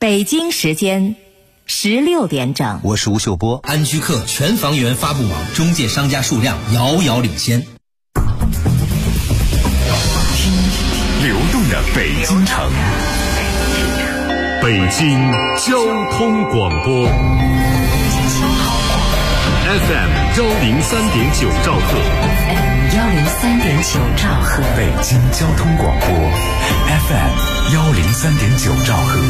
北京时间16点整， 我是吴秀波。 安居客全房源发布网中介商家数量遥遥领先。 流动的北京城，北京交通广播 FM 103.9兆赫 103.9兆赫， 北京交通广播 FM 103.9兆赫。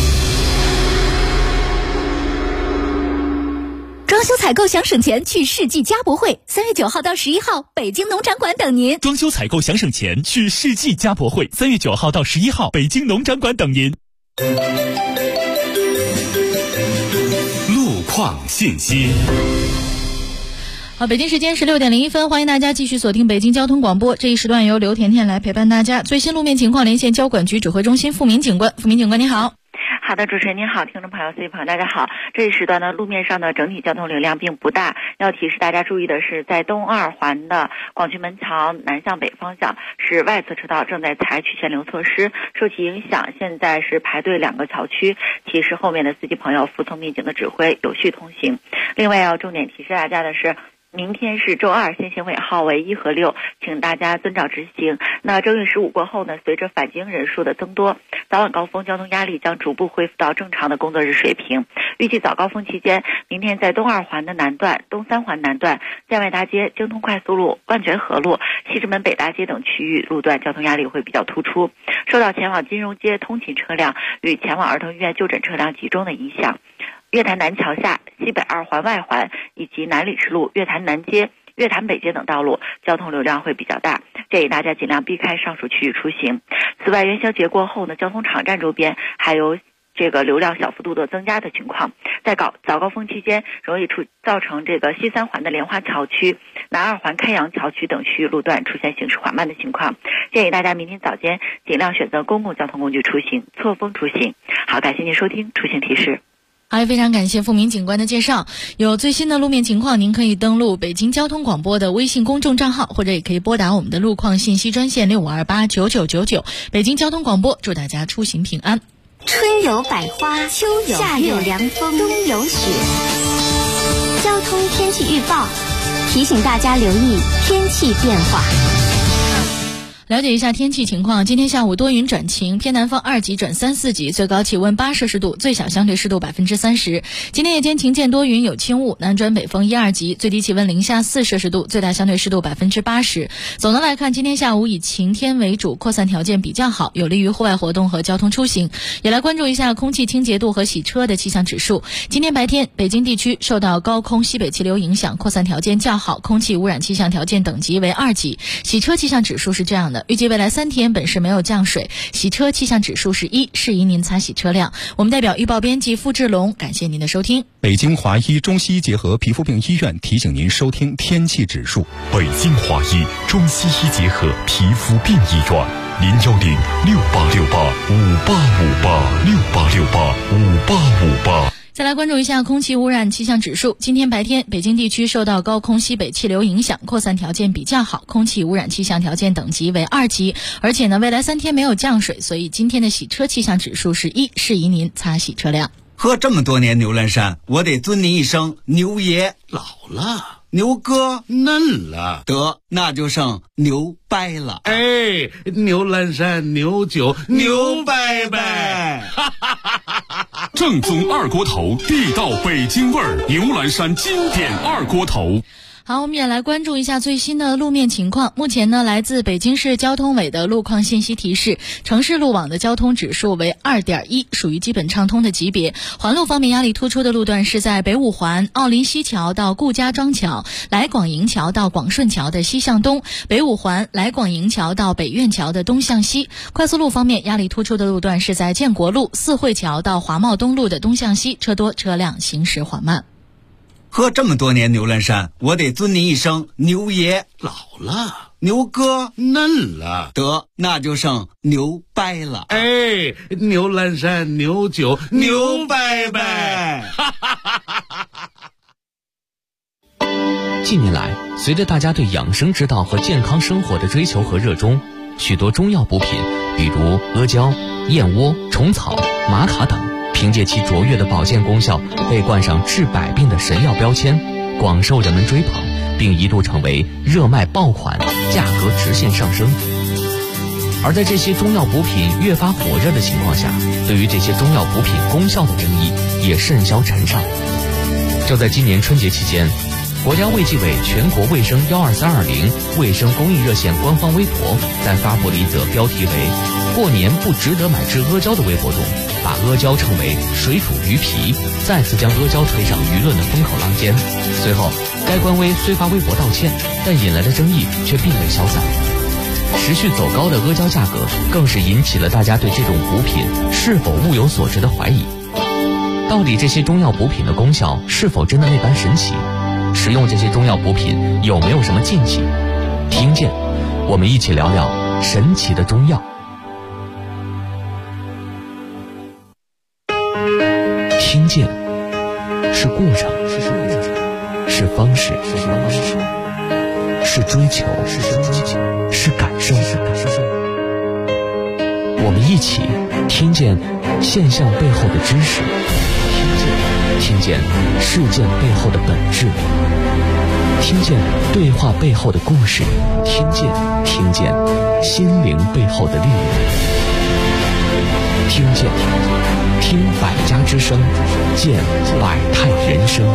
装修采购想省钱，去世纪家博会，3月9号到11号，北京农展馆等您。 装修采购想省钱，去世纪家博会，3月9号到11号，北京农展馆等您。 路况信息。 好，北京时间16点01分，欢迎大家继续锁定北京交通广播。这一时段由刘甜甜来陪伴大家。最新路面情况连线交管局指挥中心付明警官。付明警官，你好。 好的，主持人您好，听众朋友、司机朋友大家好。这一时段呢，路面上的整体交通流量并不大。要提示大家注意的是，在东二环的广渠门桥南向北方向是外侧车道正在采取限流措施，受其影响，现在是排队2个桥区，提示后面的司机朋友服从民警的指挥，有序通行。另外要重点提示大家的是，明天是周二，限行尾号为1和6，请大家遵照执行。那正月15过后呢，随着返京人数的增多，早晚高峰交通压力将逐步恢复到正常的工作日水平。预计早高峰期间，明天在东二环的南段、东三环南段、建外大街、京通快速路、万泉河路、西直门北大街等区域路段交通压力会比较突出，受到前往金融街通勤车辆与前往儿童医院就诊车辆集中的影响。月坛南桥下、西北2环外环以及南礼士路、月坛南街、月坛北街等道路交通流量会比较大，建议大家尽量避开上述区域出行。此外，元宵节过后呢，交通场站周边还有这个流量小幅度的增加的情况，在早高峰期间容易造成这个西3环的莲花桥区、南2环开阳桥区等区域路段出现行驶缓慢的情况，建议大家明天早间尽量选择公共交通工具出行，错峰出行。好，感谢您收听出行提示。 好，也非常感谢付明警官的介绍。有最新的路面情况，您可以登录北京交通广播的微信公众账号，或者也可以拨打我们的路况信息专线65289999。北京交通广播，祝大家出行平安。 春有百花，秋有夏有凉风，冬有雪。交通天气预报提醒大家留意天气变化。 了解一下天气情况，今天下午多云转晴，偏南风2级转3、4级，最高气温8摄氏度，最小相对湿度30%。今天夜间晴间多云有轻雾，南转北风1、2级，最低气温零下4摄氏度，最大相对湿度80%。总的来看，今天下午以晴天为主，扩散条件比较好，有利于户外活动和交通出行。也来关注一下空气清洁度和洗车的气象指数。今天白天，北京地区受到高空西北气流影响，扩散条件较好，空气污染气象条件等级为2级。洗车气象指数是这样的，预计未来3天本市没有降水，洗车气象指数是1，适宜您擦洗车辆。我们代表预报编辑付志龙，感谢您的收听。 北京华医中西医结合皮肤病医院提醒您收听天气指数。 北京华医中西医结合皮肤病医院，0106868585858 再来关注一下空气污染气象指数。今天白天，北京地区受到高空西北气流影响，扩散条件比较好，空气污染气象条件等级为2级。而且呢，未来3天没有降水，所以今天的洗车气象指数是1，适宜您擦洗车辆。 喝这么多年牛栏山，我得尊您一声牛爷。 老了， 牛哥嫩了， 得那就剩牛掰了。 哎，牛栏山牛酒牛掰掰， 正宗二锅头，地道北京味儿，牛栏山经典二锅头。 好，我们也来关注一下最新的路面情况。目前呢，来自北京市交通委的路况信息提示，城市路网的交通指数为2.1，属于基本畅通的级别。环路方面，压力突出的路段是在北5环奥林西桥到顾家庄桥、来广营桥到广顺桥的西向东，北5环来广营桥到北苑桥的东向西。快速路方面，压力突出的路段是在建国路四惠桥到华贸东路的东向西，车多车辆行驶缓慢。 喝这么多年牛栏山，我得尊您一声牛爷。 老了， 牛哥嫩了， 得那就剩牛掰了。 哎，牛栏山牛酒牛掰掰。 近年来，随着大家对养生之道和健康生活的追求和热衷，许多中药补品，比如阿胶、燕窝、虫草、玛卡等， 凭借其卓越的保健功效，被冠上治百病的神药标签，广受人们追捧，并一度成为热卖爆款，价格直线上升。而在这些中药补品越发火热的情况下，对于这些中药补品功效的争议也甚嚣尘上。就在今年春节期间，国家卫计委全国卫生12320卫生公益热线官方微博在发布了一则标题为“过年不值得买只阿胶”的微博中，把阿胶称为水煮鱼皮，再次将阿胶推上舆论的风口浪尖。随后，该官微虽发微博道歉，但引来的争议却并未消散。持续走高的阿胶价格，更是引起了大家对这种补品是否物有所值的怀疑。到底这些中药补品的功效是否真的那般神奇？使用这些中药补品有没有什么禁忌？听见，我们一起聊聊神奇的中药。听见是过程，是方式，是追求，是感受。我们一起听见现象背后的知识，听见事件背后的本质，听见对话背后的故事，听见心灵背后的力量，听百家之声，见百态人生。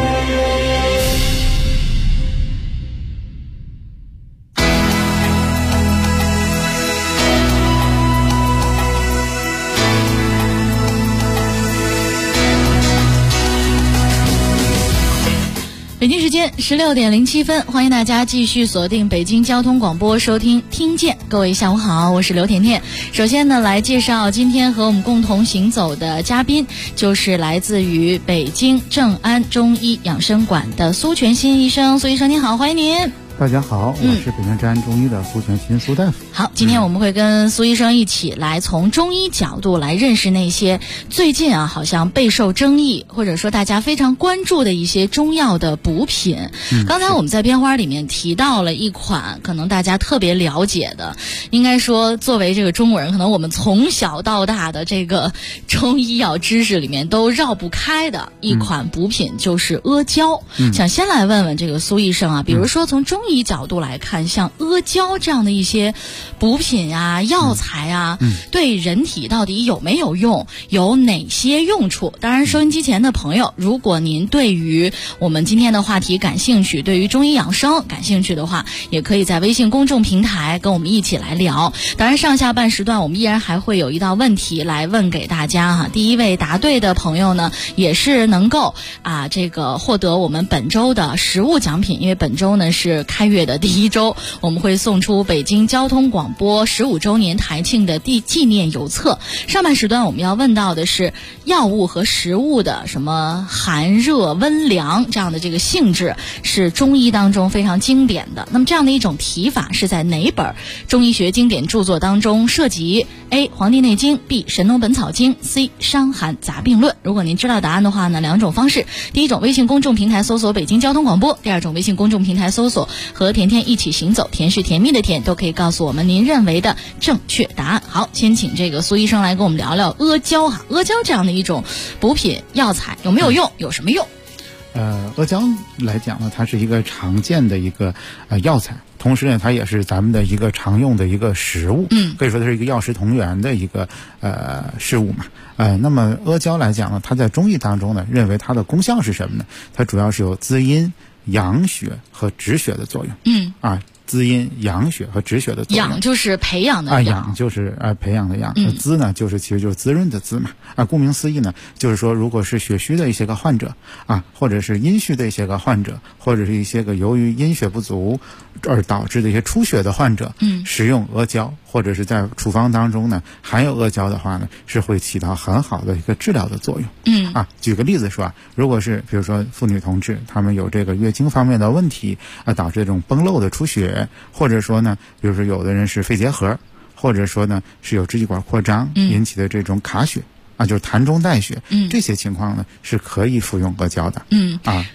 北京时间16点07分，欢迎大家继续锁定北京交通广播收听听见。各位下午好，我是刘甜甜。首先呢，来介绍今天和我们共同行走的嘉宾，就是来自于北京正安中医养生馆的苏全新医生。苏医生您好，欢迎您。 大家好，我是北京正安中医的苏全新苏大夫。 好，今天我们会跟苏医生一起来从中医角度来认识那些最近好像备受争议或者说大家非常关注的一些中药的补品。刚才我们在编花里面提到了一款可能大家特别了解的，应该说作为这个中国人，可能我们从小到大的这个中医药知识里面都绕不开的一款补品，就是阿胶。想先来问问这个苏医生比如说从中医角度来看，像阿胶这样的一些补品药材对人体到底有没有用，有哪些用处？当然收音机前的朋友，如果您对于我们今天的话题感兴趣，对于中医养生感兴趣的话，也可以在微信公众平台跟我们一起来聊。当然上下半时段我们依然还会有一道问题来问给大家第一位答对的朋友呢，也是能够这个获得我们本周的实物奖品，因为本周呢是开月的第一周，我们会送出北京交通广播15周年台庆的纪念邮册。上半时段我们要问到的是药物和食物的什么寒热温凉这样的这个性质，是中医当中非常经典的。那么这样的一种提法是在哪本中医学经典著作当中涉及？ A. 黄帝内经， B. 神农本草经， C. 伤寒杂病论。如果您知道答案的话呢，两种方式：第一种微信公众平台搜索北京交通广播，第二种微信公众平台搜索和甜甜一起行走，甜是甜蜜的甜，都可以告诉我们您认为的正确答案。好，先请这个苏医生来跟我们聊聊阿胶阿胶这样的一种补品药材有没有用，有什么用？ 阿胶来讲呢，它是一个常见的一个药材，同时呢，它也是咱们的一个常用的一个食物，可以说它是一个药食同源的一个事物嘛。那么阿胶来讲呢，它在中医当中呢，认为它的功效是什么呢？它主要是有滋阴、养血和止血的作用。滋阴、养血和止血的作用。 养就是培养的养就是培养的养。滋呢，其实就是滋润的滋嘛。顾名思义呢，就是说，如果是血虚的一些个患者或者是阴虚的一些个患者，或者是一些个由于阴血不足而导致的一些出血的患者，使用阿胶或者是在处方当中呢含有阿胶的话呢，是会起到很好的一个治疗的作用。举个例子说如果是比如说妇女同志，她们有这个月经方面的问题导致这种崩漏的出血，或者说呢，比如说有的人是肺结核，或者说呢是有支气管扩张引起的这种卡血就是痰中带血，这些情况呢是可以服用阿胶的。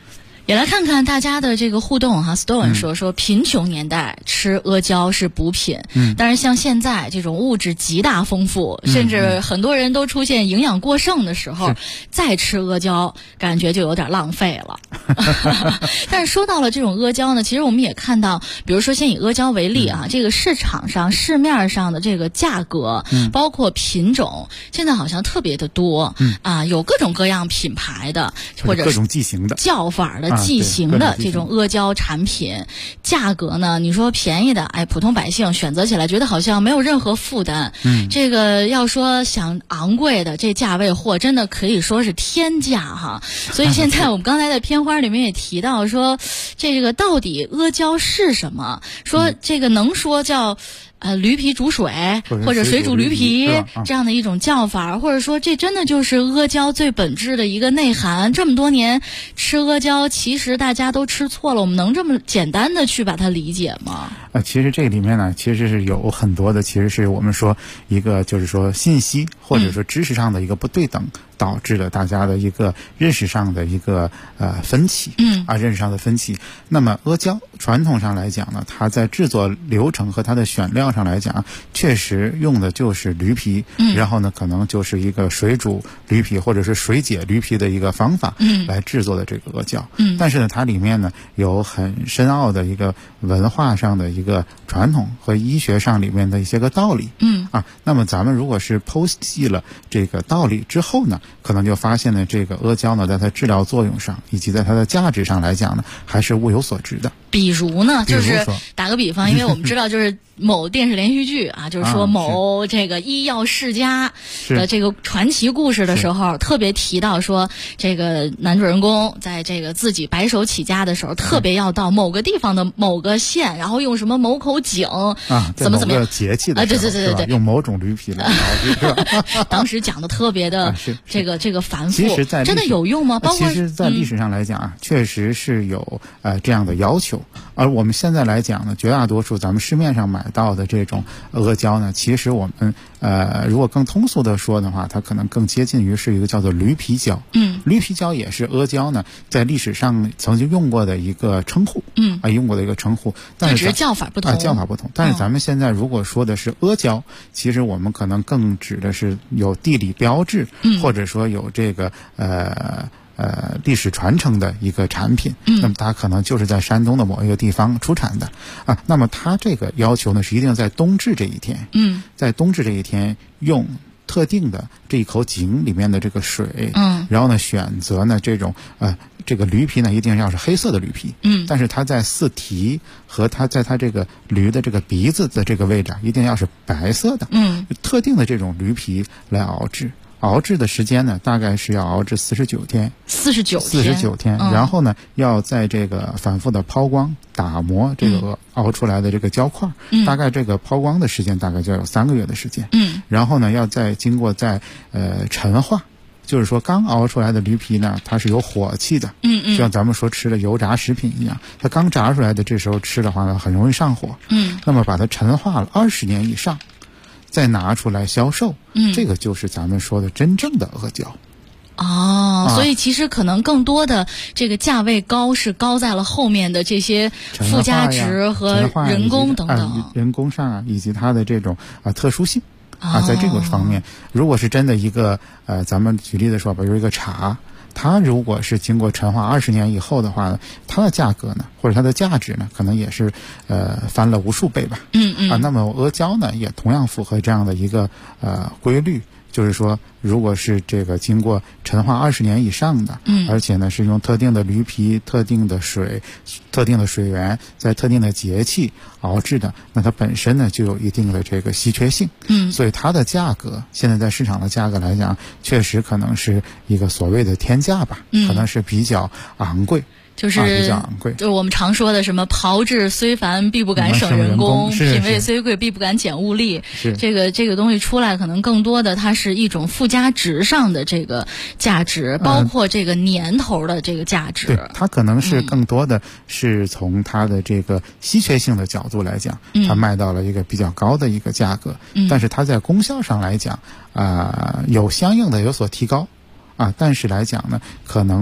也来看看大家的这个互动哈。Stone 说贫穷年代吃阿胶是补品，但是像现在这种物质极大丰富，甚至很多人都出现营养过剩的时候，再吃阿胶感觉就有点浪费了。但是说到了这种阿胶呢，其实我们也看到，比如说先以阿胶为例啊，这个市场上市面上的这个价格，包括品种，现在好像特别的多，有各种各样品牌的，或者各种剂型的叫法的剂型的这种阿胶产品，价格呢，你说便宜的，普通百姓选择起来觉得好像没有任何负担，这个要说想昂贵的，这价位货真的可以说是天价哈。所以现在我们刚才在片花里面也提到说，这个到di阿胶是什么？说这个能说叫驴皮煮水或者水煮驴皮这样的一种叫法，或者说这真的就是阿胶最本质的一个内涵。这么多年吃阿胶，其实大家都吃错了，我们能这么简单的去把它理解吗？ 其实这里面呢，其实是有很多的，其实是我们说一个就是说信息或者说知识上的一个不对等，导致了大家的一个认识上的一个分歧，认识上的分歧。那么阿胶传统上来讲呢，它在制作流程和它的选料上来讲，确实用的就是驴皮，然后呢可能就是一个水煮驴皮或者是水解驴皮的一个方法来制作的这个阿胶。但是呢它里面呢有很深奥的一个文化上的一个传统和医学上里面的一些个道理。那么咱们如果是剖析了这个道理之后呢，可能就发现呢这个阿胶呢在它治疗作用上以及在它的价值上来讲呢，还是物有所值的。 比如呢，就是打个比方，因为我们知道就是某电视连续剧啊，就是说某这个医药世家的这个传奇故事的时候，特别提到说这个男主人公在这个自己白手起家的时候，特别要到某个地方的某个县，然后用什么某口井怎么样节气的对， 用某种驴皮来熬制。 当时讲的特别的这个繁复， 其实在真的有用吗？包括其实在历史上来讲确实是有这样的要求。而我们现在来讲呢，绝大多数咱们市面上买到的这种阿胶呢，其实我们如果更通俗的说的话，它可能更接近于是一个叫做驴皮胶。驴皮胶也是阿胶呢在历史上曾经用过的一个称呼。用过的一个称呼，但是只是叫法不同。 叫法不同。但是咱们现在如果说的是阿胶，其实我们可能更指的是有地理标志，或者说有这个历史传承的一个产品，那么它可能就是在山东的某一个地方出产的那么它这个要求呢是一定在冬至这一天，在冬至这一天用特定的这一口井里面的这个水，然后呢选择呢这种这个驴皮呢一定要是黑色的驴皮，但是它在四蹄和它在它这个驴的这个鼻子的这个位置一定要是白色的，特定的这种驴皮来熬制。熬制的时间呢，大概是要熬制49天。49天，然后呢，要在这个反复的抛光、打磨这个熬出来的这个胶块，大概这个抛光的时间大概就要有3个月的时间。然后呢，要再经过陈化。就是说刚熬出来的驴皮呢，它是有火气的，就像咱们说吃的油炸食品一样，它刚炸出来的这时候吃的话呢，很容易上火。那么把它陈化了20年以上，再拿出来销售，这个就是咱们说的真正的阿胶。 所以其实可能更多的这个价位高是高在了后面的这些附加值和人工等等， 人工上以及它的这种特殊性。在这个方面，如果是真的一个咱们举例的说，比如一个茶，它如果是经过陈化20年以后的话呢，它的价格呢，或者它的价值呢，可能也是翻了无数倍吧。那么阿胶呢，也同样符合这样的一个规律。就是说，如果是这个经过陈化20年以上的，而且呢是用特定的驴皮、特定的水、特定的水源，在特定的节气熬制的，那它本身呢就有一定的这个稀缺性。所以它的价格现在在市场的价格来讲，确实可能是一个所谓的天价吧，可能是比较昂贵。 就是比较昂贵， 就是我们常说的什么炮制虽繁必不敢省人工，品味虽贵必不敢减物力。这个东西出来，可能更多的它是一种附加值上的这个价值，包括这个年头的这个价值。 对，它可能是更多的是从它的这个稀缺性的角度来讲，它卖到了一个比较高的一个价格。但是它在功效上来讲，有相应的有所提高但是来讲呢，可能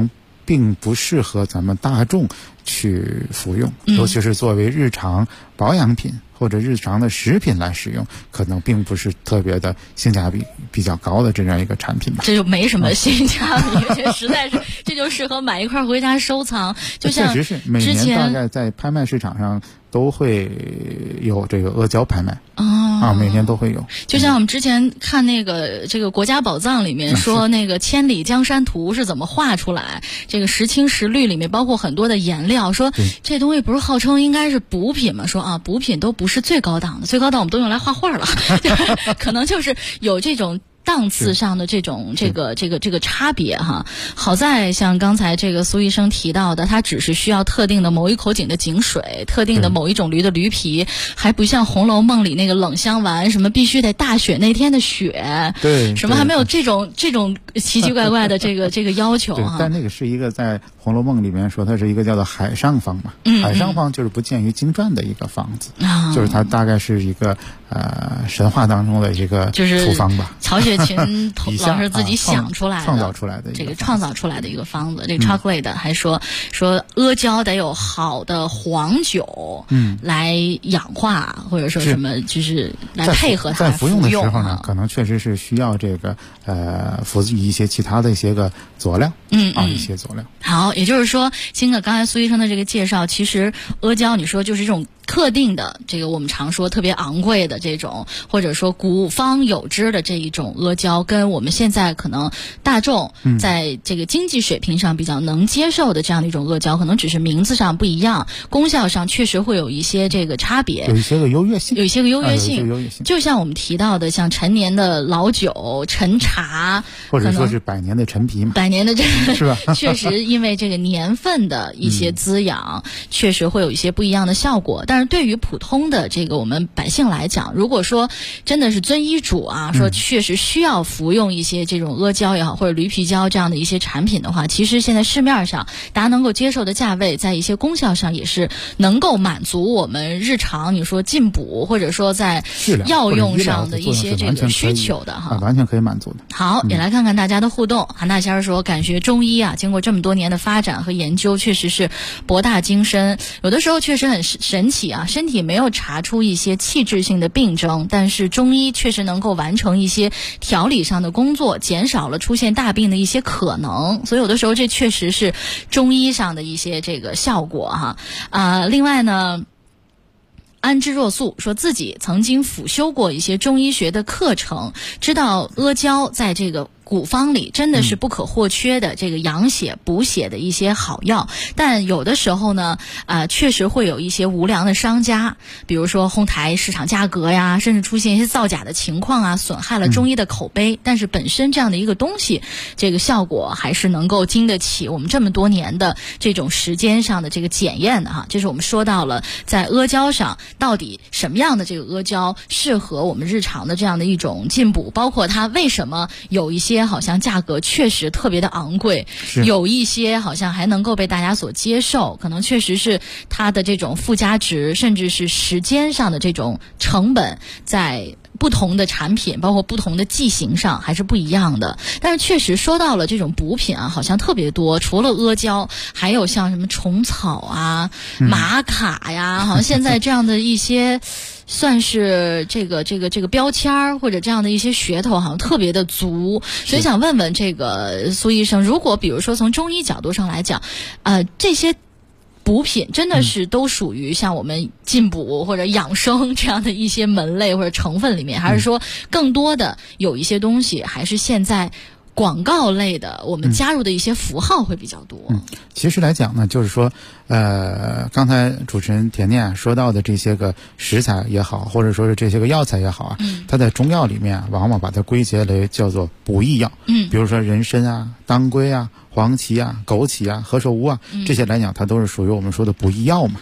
并不适合咱们大众去服用，尤其是作为日常保养品或者日常的食品来使用，可能并不是特别的性价比比较高的这样一个产品吧。 这就没什么性价比，这实在是这就适合买一块回家收藏。就像确实是每年大概在拍卖市场上都会有这个阿胶拍卖每年都会有。 就像我们之前看那个这个国家宝藏里面说那个千里江山图是怎么画出来，这个石青石绿里面包括很多的颜料，说这东西不是号称应该是补品吗？说补品都不是最高档的，最高档我们都用来画画了可能就是有这种档次上的这种这个差别哈。好在像刚才这个苏医生提到的，它只是需要特定的某一口井的井水，特定的某一种驴的驴皮，还不像《红楼梦》里那个冷香丸什么必须得大雪那天的雪， 对， 什么还没有这种奇奇怪怪的这个要求哈。 但那个是一个在《红楼梦》里面说它是一个叫做海上方嘛，海上方就是不见于经传的一个方子，就是它大概是一个神话当中的一个处方吧， 曹雪芹老师自己想出来的， 创造出来的这个创造出来的一个方子。这个 chocolate 还说阿胶得有好的黄酒，来氧化或者说什么，就是来配合它在服用的时候呢，可能确实是需要这个辅以一些其他的一些个佐料，一些佐料。 好，也就是说，经过刚才苏医生的这个介绍，其实阿胶你说就是这种特定的这个我们常说特别昂贵的这种，或者说古方有之的这一种阿胶，跟我们现在可能大众在这个经济水平上比较能接受的这样的一种阿胶，可能只是名字上不一样，功效上确实会有一些这个差别， 有一些个优越性， 就像我们提到的，像陈年的老酒、陈茶， 或者说是百年的陈皮嘛， 百年的这个是吧？ 确实因为这个年份的一些滋养，确实会有一些不一样的效果。但是对于普通的这个我们百姓来讲，如果说真的是遵医嘱说确实需要服用一些这种阿胶也好，或者驴皮胶这样的一些产品的话，其实现在市面上大家能够接受的价位，在一些功效上也是能够满足我们日常你说进补或者说在药用上的一些这个需求的哈， 完全可以满足的。 好，也来看看大家的互动。韩大仙儿说，感觉中医经过这么多年的发展和研究，确实是博大精深，有的时候确实很神奇身体没有查出一些器质性的病症，但是中医确实能够完成一些调理上的工作，减少了出现大病的一些可能，所以有的时候这确实是中医上的一些这个效果另外呢，安之若素说自己曾经辅修过一些中医学的课程，知道阿胶在这个古方里真的是不可或缺的这个养血补血的一些好药，但有的时候呢确实会有一些无良的商家，比如说哄抬市场价格呀，甚至出现一些造假的情况损害了中医的口碑，但是本身这样的一个东西，这个效果还是能够经得起我们这么多年的这种时间上的这个检验的这是我们说到了在阿胶上到底什么样的这个阿胶适合我们日常的这样的一种进补，包括它为什么有一些好像价格确实特别的昂贵，有一些好像还能够被大家所接受，可能确实是它的这种附加值甚至是时间上的这种成本在不同的产品包括不同的剂型上还是不一样的。但是确实说到了这种补品好像特别多，除了阿胶还有像什么虫草玛卡呀，好像现在这样的一些算是这个标签或者这样的一些噱头好像特别的足，所以想问问这个苏医生，如果比如说从中医角度上来讲这些补品真的是都属于像我们进补或者养生这样的一些门类或者成分里面，还是说更多的有一些东西还是现在广告类的我们加入的一些符号会比较多？ 其实来讲呢，就是说刚才主持人甜甜说到的这些个食材也好，或者说是这些个药材也好它在中药里面往往把它归结为叫做补益药。比如说人参当归黄芪枸杞何首乌这些来讲它都是属于我们说的补益药嘛。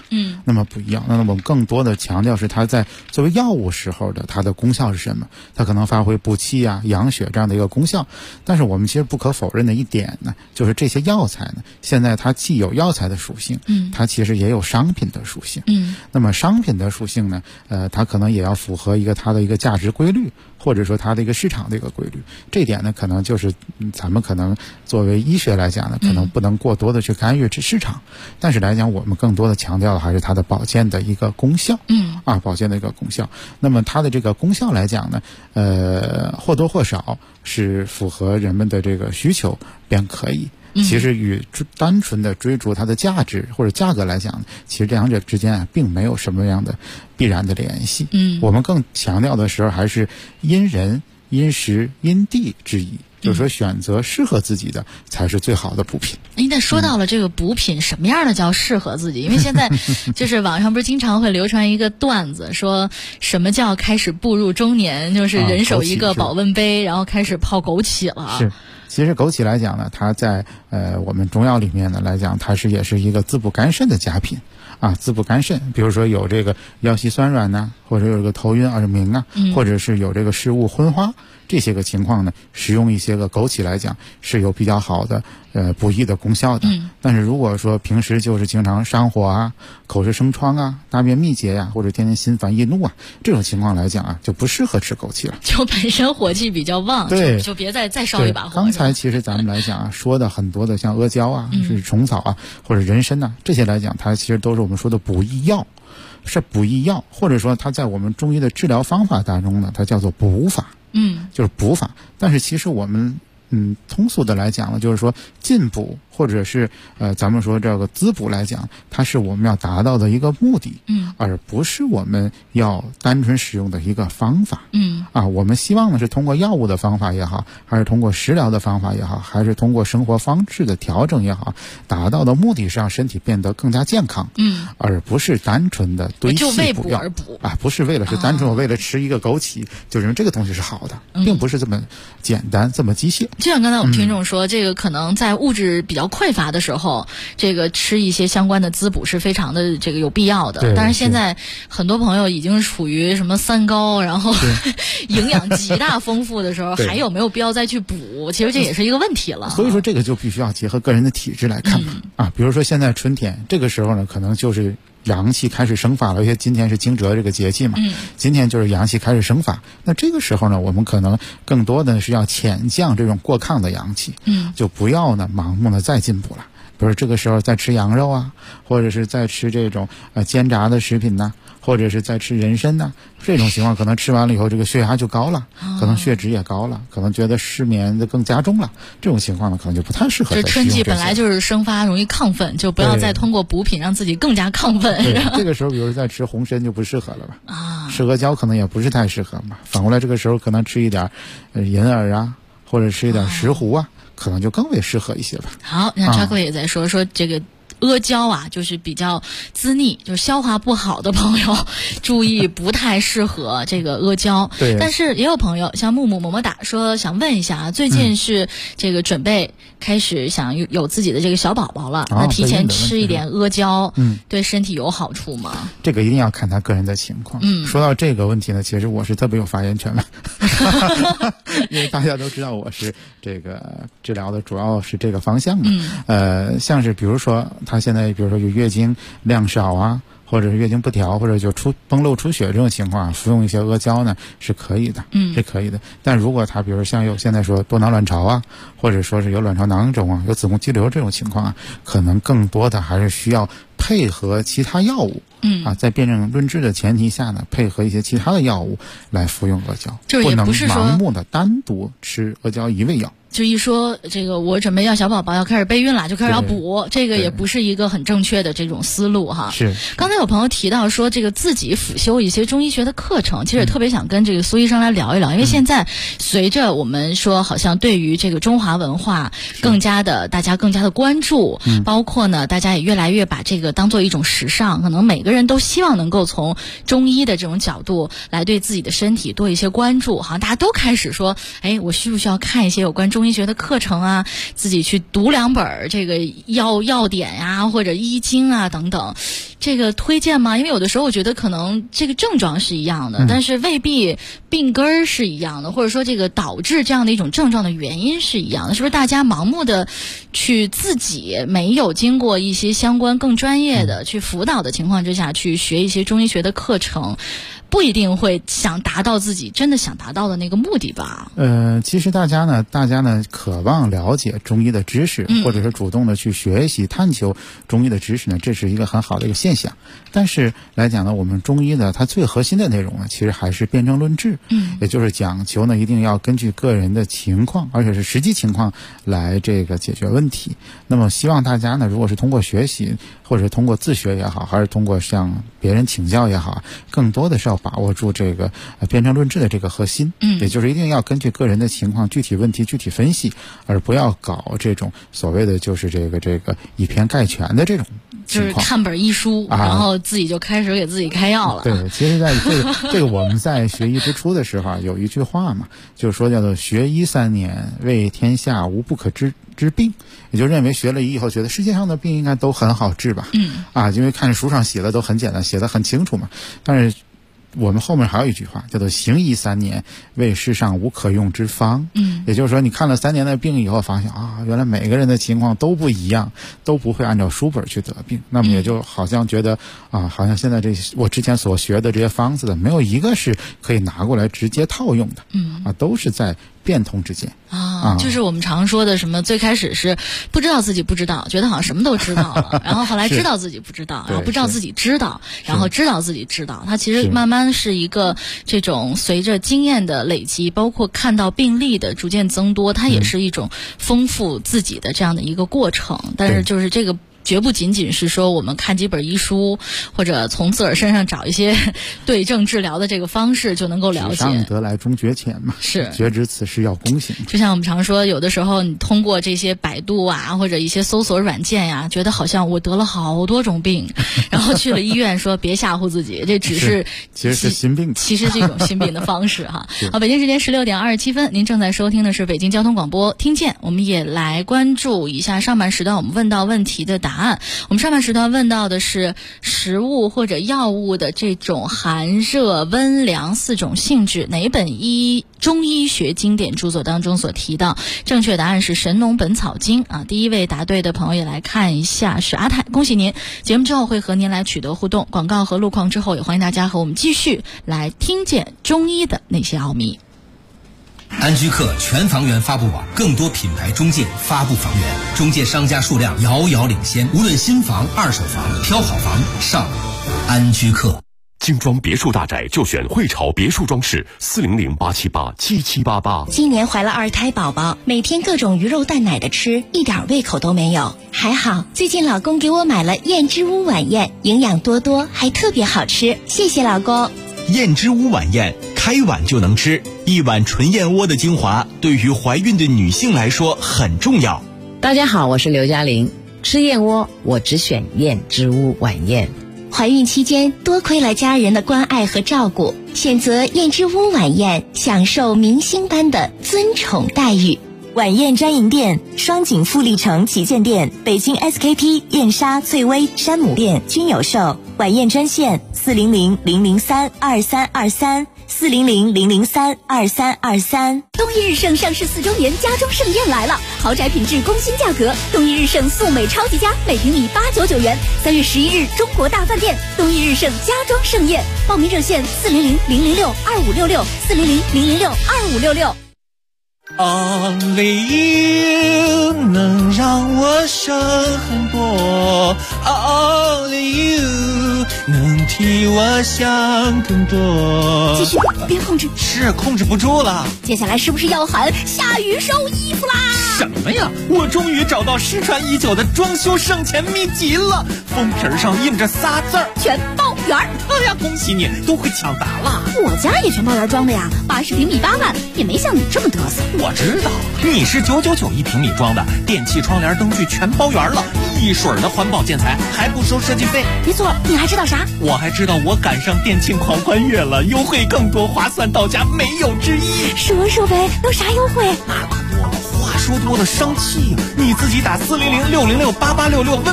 那么不一样。那么我们更多的强调是它在作为药物时候的它的功效是什么？它可能发挥补气啊、养血这样的一个功效。但是我们其实不可否认的一点呢，就是这些药材呢，现在它既有药材的属性，它其实也有商品的属性。那么商品的属性呢，它可能也要符合它的一个价值规律，或者说它的一个市场的一个规律。这一点呢，可能就是咱们可能作为医学来讲呢，可能不能过多的去干预这市场，但是来讲，我们更多的强调的还是它的保健的一个功效。保健的一个功效。那么它的这个功效来讲呢，或多或少是符合人们的这个需求便可以。其实与单纯的追逐它的价值或者价格来讲，其实这两者之间并没有什么样的必然的联系。我们更强调的时候还是因人、因时、因地制宜。就是说，选择适合自己的才是最好的补品。 那说到了这个补品，什么样的叫适合自己？因为现在就是网上不是经常会流传一个段子，说什么叫开始步入中年，就是人手一个保温杯，然后开始泡枸杞了。 是。其实枸杞来讲呢，它在我们中药里面呢来讲，它也是一个滋补肝肾的佳品滋补肝肾。比如说有这个腰膝酸软呐，或者有这个头晕耳鸣啊，或者是有这个视物昏花，这些个情况呢，使用一些个枸杞来讲是有比较好的补益的功效的。但是如果说平时就是经常上火啊、口舌生疮啊、大便秘结呀，或者天天心烦易怒啊，这种情况来讲就不适合吃枸杞了。 就本身火气比较旺， 对， 就别再烧一把火。 刚才其实咱们来讲说的很多的像阿胶啊、是虫草啊或者人参啊，这些来讲它其实都是我们说的补益药。是补益药，或者说它在我们中医的治疗方法当中呢，它叫做补法。就是补法。但是其实我们通俗的来讲呢，就是说进补或者是咱们说这个滋补来讲，它是我们要达到的一个目的，而不是我们要单纯使用的一个方法。我们希望呢是通过药物的方法也好，还是通过食疗的方法也好，还是通过生活方式的调整也好，达到的目的是让身体变得更加健康，而不是单纯的堆砌补药，不是为了是单纯我为了吃一个枸杞就认为这个东西是好的，并不是这么简单这么机械。 就像刚才我们听众说，这个可能在物质比较匮乏的时候，这个吃一些相关的滋补是非常的这个有必要的。但是现在很多朋友已经处于什么三高，然后营养极大丰富的时候，还有没有必要再去补？其实这也是一个问题了。 所以说这个就必须要结合个人的体质来看比如说现在春天这个时候呢，可能就是阳气开始生发了，因为今天是惊蛰这个节气嘛，今天就是阳气开始生发。那这个时候呢，我们可能更多的是要潜降这种过亢的阳气，就不要呢盲目的再进补了。比如这个时候再吃羊肉啊，或者是再吃这种煎炸的食品呐，或者是再吃人参呐，这种情况可能吃完了以后，这个血压就高了，可能血脂也高了，可能觉得失眠的更加重了。这种情况呢，可能就不太适合。 这春季本来就是生发容易亢奋，就不要再通过补品让自己更加亢奋。 这个时候，比如再吃红参就不适合了吧？吃阿胶可能也不是太适合嘛。反过来，这个时候可能吃一点银耳啊，或者吃一点石斛啊，可能就更为适合一些吧。 好，那查克也在说这个阿胶啊，就是比较滋腻，就是消化不好的朋友注意不太适合这个阿胶。 对， 但是也有朋友像木木么么哒说想问一下，最近是这个准备开始想有自己的这个小宝宝了，那提前吃一点阿胶，对身体有好处吗？ 这个一定要看他个人的情况。说到这个问题呢，其实我是特别有发言权的，因为大家都知道我是这个治疗的主要是这个方向的。像是比如说他现在比如说有月经量少啊，或者是月经不调，或者就崩漏出血这种情况，服用一些阿胶呢是可以的，是可以的。但如果他比如像有现在说多囊卵巢啊，或者说是有卵巢囊肿啊，有子宫肌瘤这种情况啊，可能更多的还是需要配合其他药物，在辨证论治的前提下呢，配合一些其他的药物来服用阿胶， 就是也不是说不能盲目的单独吃阿胶一味药。 就一说这个我准备要小宝宝要开始备孕了，就开始要补，这个也不是一个很正确的这种思路哈。 是。 刚才有朋友提到说这个自己辅修一些中医学的课程，其实也特别想跟这个苏医生来聊一聊，因为现在随着我们说好像对于这个中华文化大家更加的关注，包括呢大家也越来越把这个当做一种时尚，可能每个人都希望能够从中医的这种角度来对自己的身体多一些关注，好像大家都开始说，我需不需要看一些有关中医学的课程啊，自己去读2本这个药典呀，或者医经啊等等。 这个推荐吗？因为有的时候我觉得可能这个症状是一样的，但是未必病根儿是一样的，或者说这个导致这样的一种症状的原因是一样的，是不是大家盲目的去自己没有经过一些相关更专业的去辅导的情况之下去学一些中医学的课程，不一定会想达到自己真的想达到的那个目的吧？ 其实大家呢渴望了解中医的知识，或者是主动的去学习探求中医的知识呢，这是一个很好的一个现象。但是来讲呢，我们中医呢，它最核心的内容呢，其实还是辨证论治，也就是讲求呢，一定要根据个人的情况，而且是实际情况来这个解决问题。那么希望大家呢，如果是通过学习，或者是通过自学也好，还是通过向别人请教也好，更多的是要把握住这个辨证论治的这个核心，也就是一定要根据个人的情况、具体问题具体分析，而不要搞这种所谓的就是这个以偏概全的这种情况， 就是看本医书，然后自己就开始给自己开药了。 对，其实在这个我们在学医之初的时候有一句话嘛，就是说叫做学医3年，为天下无不可治病，也就认为学了医以后，觉得世界上的病应该都很好治吧？因为看书上写的都很简单，写的很清楚嘛。但是我们后面还有一句话叫做行医3年，为世上无可用之方。也就是说你看了3年的病以后，发现原来每个人的情况都不一样，都不会按照书本去得病。那么也就好像觉得好像现在我之前所学的这些方子的，没有一个是可以拿过来直接套用的，都是在变通之间。 就是我们常说的什么，最开始是不知道自己不知道，觉得好像什么都知道了，然后后来知道自己不知道，然后不知道自己知道，然后知道自己知道。它其实慢慢是一个这种随着经验的累积，包括看到病例的逐渐增多，它也是一种丰富自己的这样的一个过程。但是就是这个绝不仅仅是说我们看几本医书，或者从自个儿身上找一些对症治疗的这个方式就能够了解。 上得来终觉浅嘛， 是觉知此事要躬行。 就像我们常说，有的时候你通过这些百度或者一些搜索软件觉得好像我得了好多种病，然后去了医院说别吓唬自己，这只是其实是心病， 其实是一种心病的方式哈。好，北京时间16点27分，您正在收听的是北京交通广播听见。我们也来关注一下上半时段我们问到问题的答案。我们上半时段问到的是食物或者药物的这种寒热温凉4种性质，哪本中医学经典著作当中所提到？正确答案是《神农本草经》第一位答对的朋友也来看一下是阿泰，恭喜您！节目之后会和您来取得互动，广告和路况之后也欢迎大家和我们继续来听见中医的那些奥秘。 安居客全房源发布网，更多品牌中介发布房源，中介商家数量遥遥领先，无论新房、二手房，挑好房上安居客。 精装别墅大宅就选汇潮别墅装饰，400-878-7788。 今年怀了2胎宝宝，每天各种鱼肉蛋奶的吃，一点胃口都没有。还好最近老公给我买了燕之屋晚宴，营养多多，还特别好吃，谢谢老公。 燕之屋晚宴开碗就能吃，一碗纯燕窝的精华对于怀孕的女性来说很重要。 大家好，我是刘嘉玲，吃燕窝我只选燕之屋晚宴。 怀孕期间多亏了家人的关爱和照顾，选择燕之屋晚宴，享受明星般的尊宠待遇。 晚宴专营店：双井富力城旗舰店、北京 SKP、燕莎、翠微、山姆店均有售。晚宴专线400-003-2323，400-003-2323。 东一日盛上市4周年家装盛宴来了，豪宅品质工薪价格，东一日盛素美超级家每平米899元。3月11日中国大饭店东一日盛家装盛宴，报名热线400-006-2566，400-006-2566。 Only you 能让我省很多 ，Only you 能替我想更多。 继续，别控制， 是控制不住了。 接下来是不是要喊下雨收衣服啦？ 什么呀？我终于找到失传已久的装修省钱秘籍了，封皮上印着仨字儿： 全包圆。 哎呀，恭喜你，都会抢答了。 我家也全包圆装的呀，80平米8万，也没像你这么嘚瑟。 我知道，你是999一平米装的，电器、窗帘、灯具全包圆了，一水的环保建材，还不收设计费。 没错，你还知道啥？ 我还知道我赶上店庆狂欢月了，优惠更多，划算到家，没有之一。 说说呗，都啥优惠？ 那可多了，话说多了生气呀，你自己打400-606-8866问吧。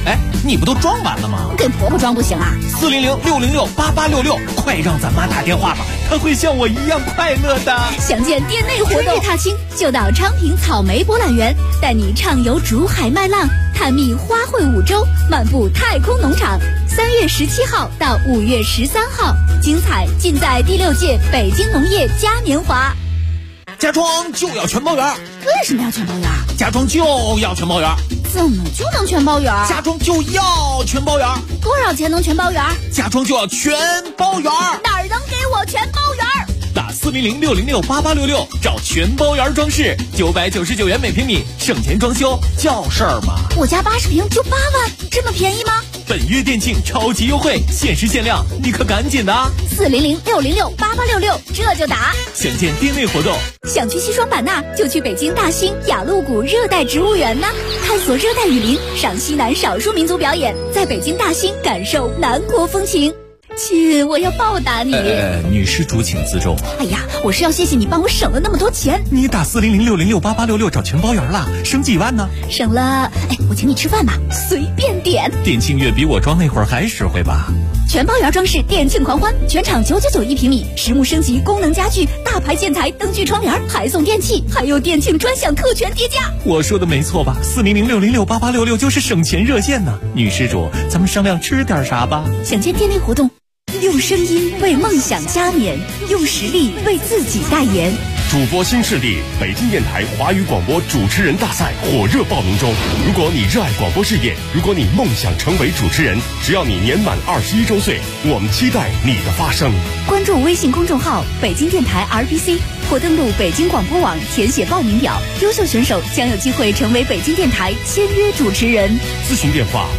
哎，你不都装完了吗？ 给婆婆装不行啊 ？400-606-8866，快让咱妈打电话吧，她会像我一样快乐的。 想见店内活动，踏青就到昌平草莓博览园，带你畅游竹海麦浪，探秘花卉五洲，漫步太空农场。3月17号到5月13号，精彩尽在第6届北京农业嘉年华。 家装就要全包圆。 为什么要全包圆？ 家装就要全包圆。 怎么就能全包圆？ 家装就要全包圆。 多少钱能全包圆？ 家装就要全包圆。 哪儿能给我全包圆？ 打400-606-8866找全包圆装饰，999元每平米，省钱装修叫事儿吗？ 我家80平就8万，这么便宜吗？ 本月店庆超级优惠，限时限量，你可赶紧的 ！400-606-8866，这就打。 想见店内活动， 想去西双版纳就去北京大兴雅鹿谷热带植物园呢，探索热带雨林，赏西南少数民族表演，在北京大兴感受南国风情。亲，我要报答你。 女施主请自重。 哎呀，我是要谢谢你帮我省了那么多钱。 你打400-606-8866找全包圆了，省几万呢？ 省了，我请你吃饭吧，随便点。 店庆月比我装那会儿还实惠吧？ 全包圆装饰店庆狂欢，全场999一平米，实木升级，功能家具，大牌建材，灯具窗帘，还送电器，还有店庆专享特权叠加。 我说的没错吧？400-606-8866就是省钱热线呢。女施主，咱们商量吃点啥吧？ 想见店内活动，用声音为梦想加冕，用实力为自己代言。 主播新势力，北京电台华语广播主持人大赛火热报名中。如果你热爱广播事业，如果你梦想成为主持人，只要你年满21周岁，我们期待你的发声。 关注微信公众号北京电台 RBC， 或登录北京广播网填写报名表，优秀选手将有机会成为北京电台签约主持人。 咨询电话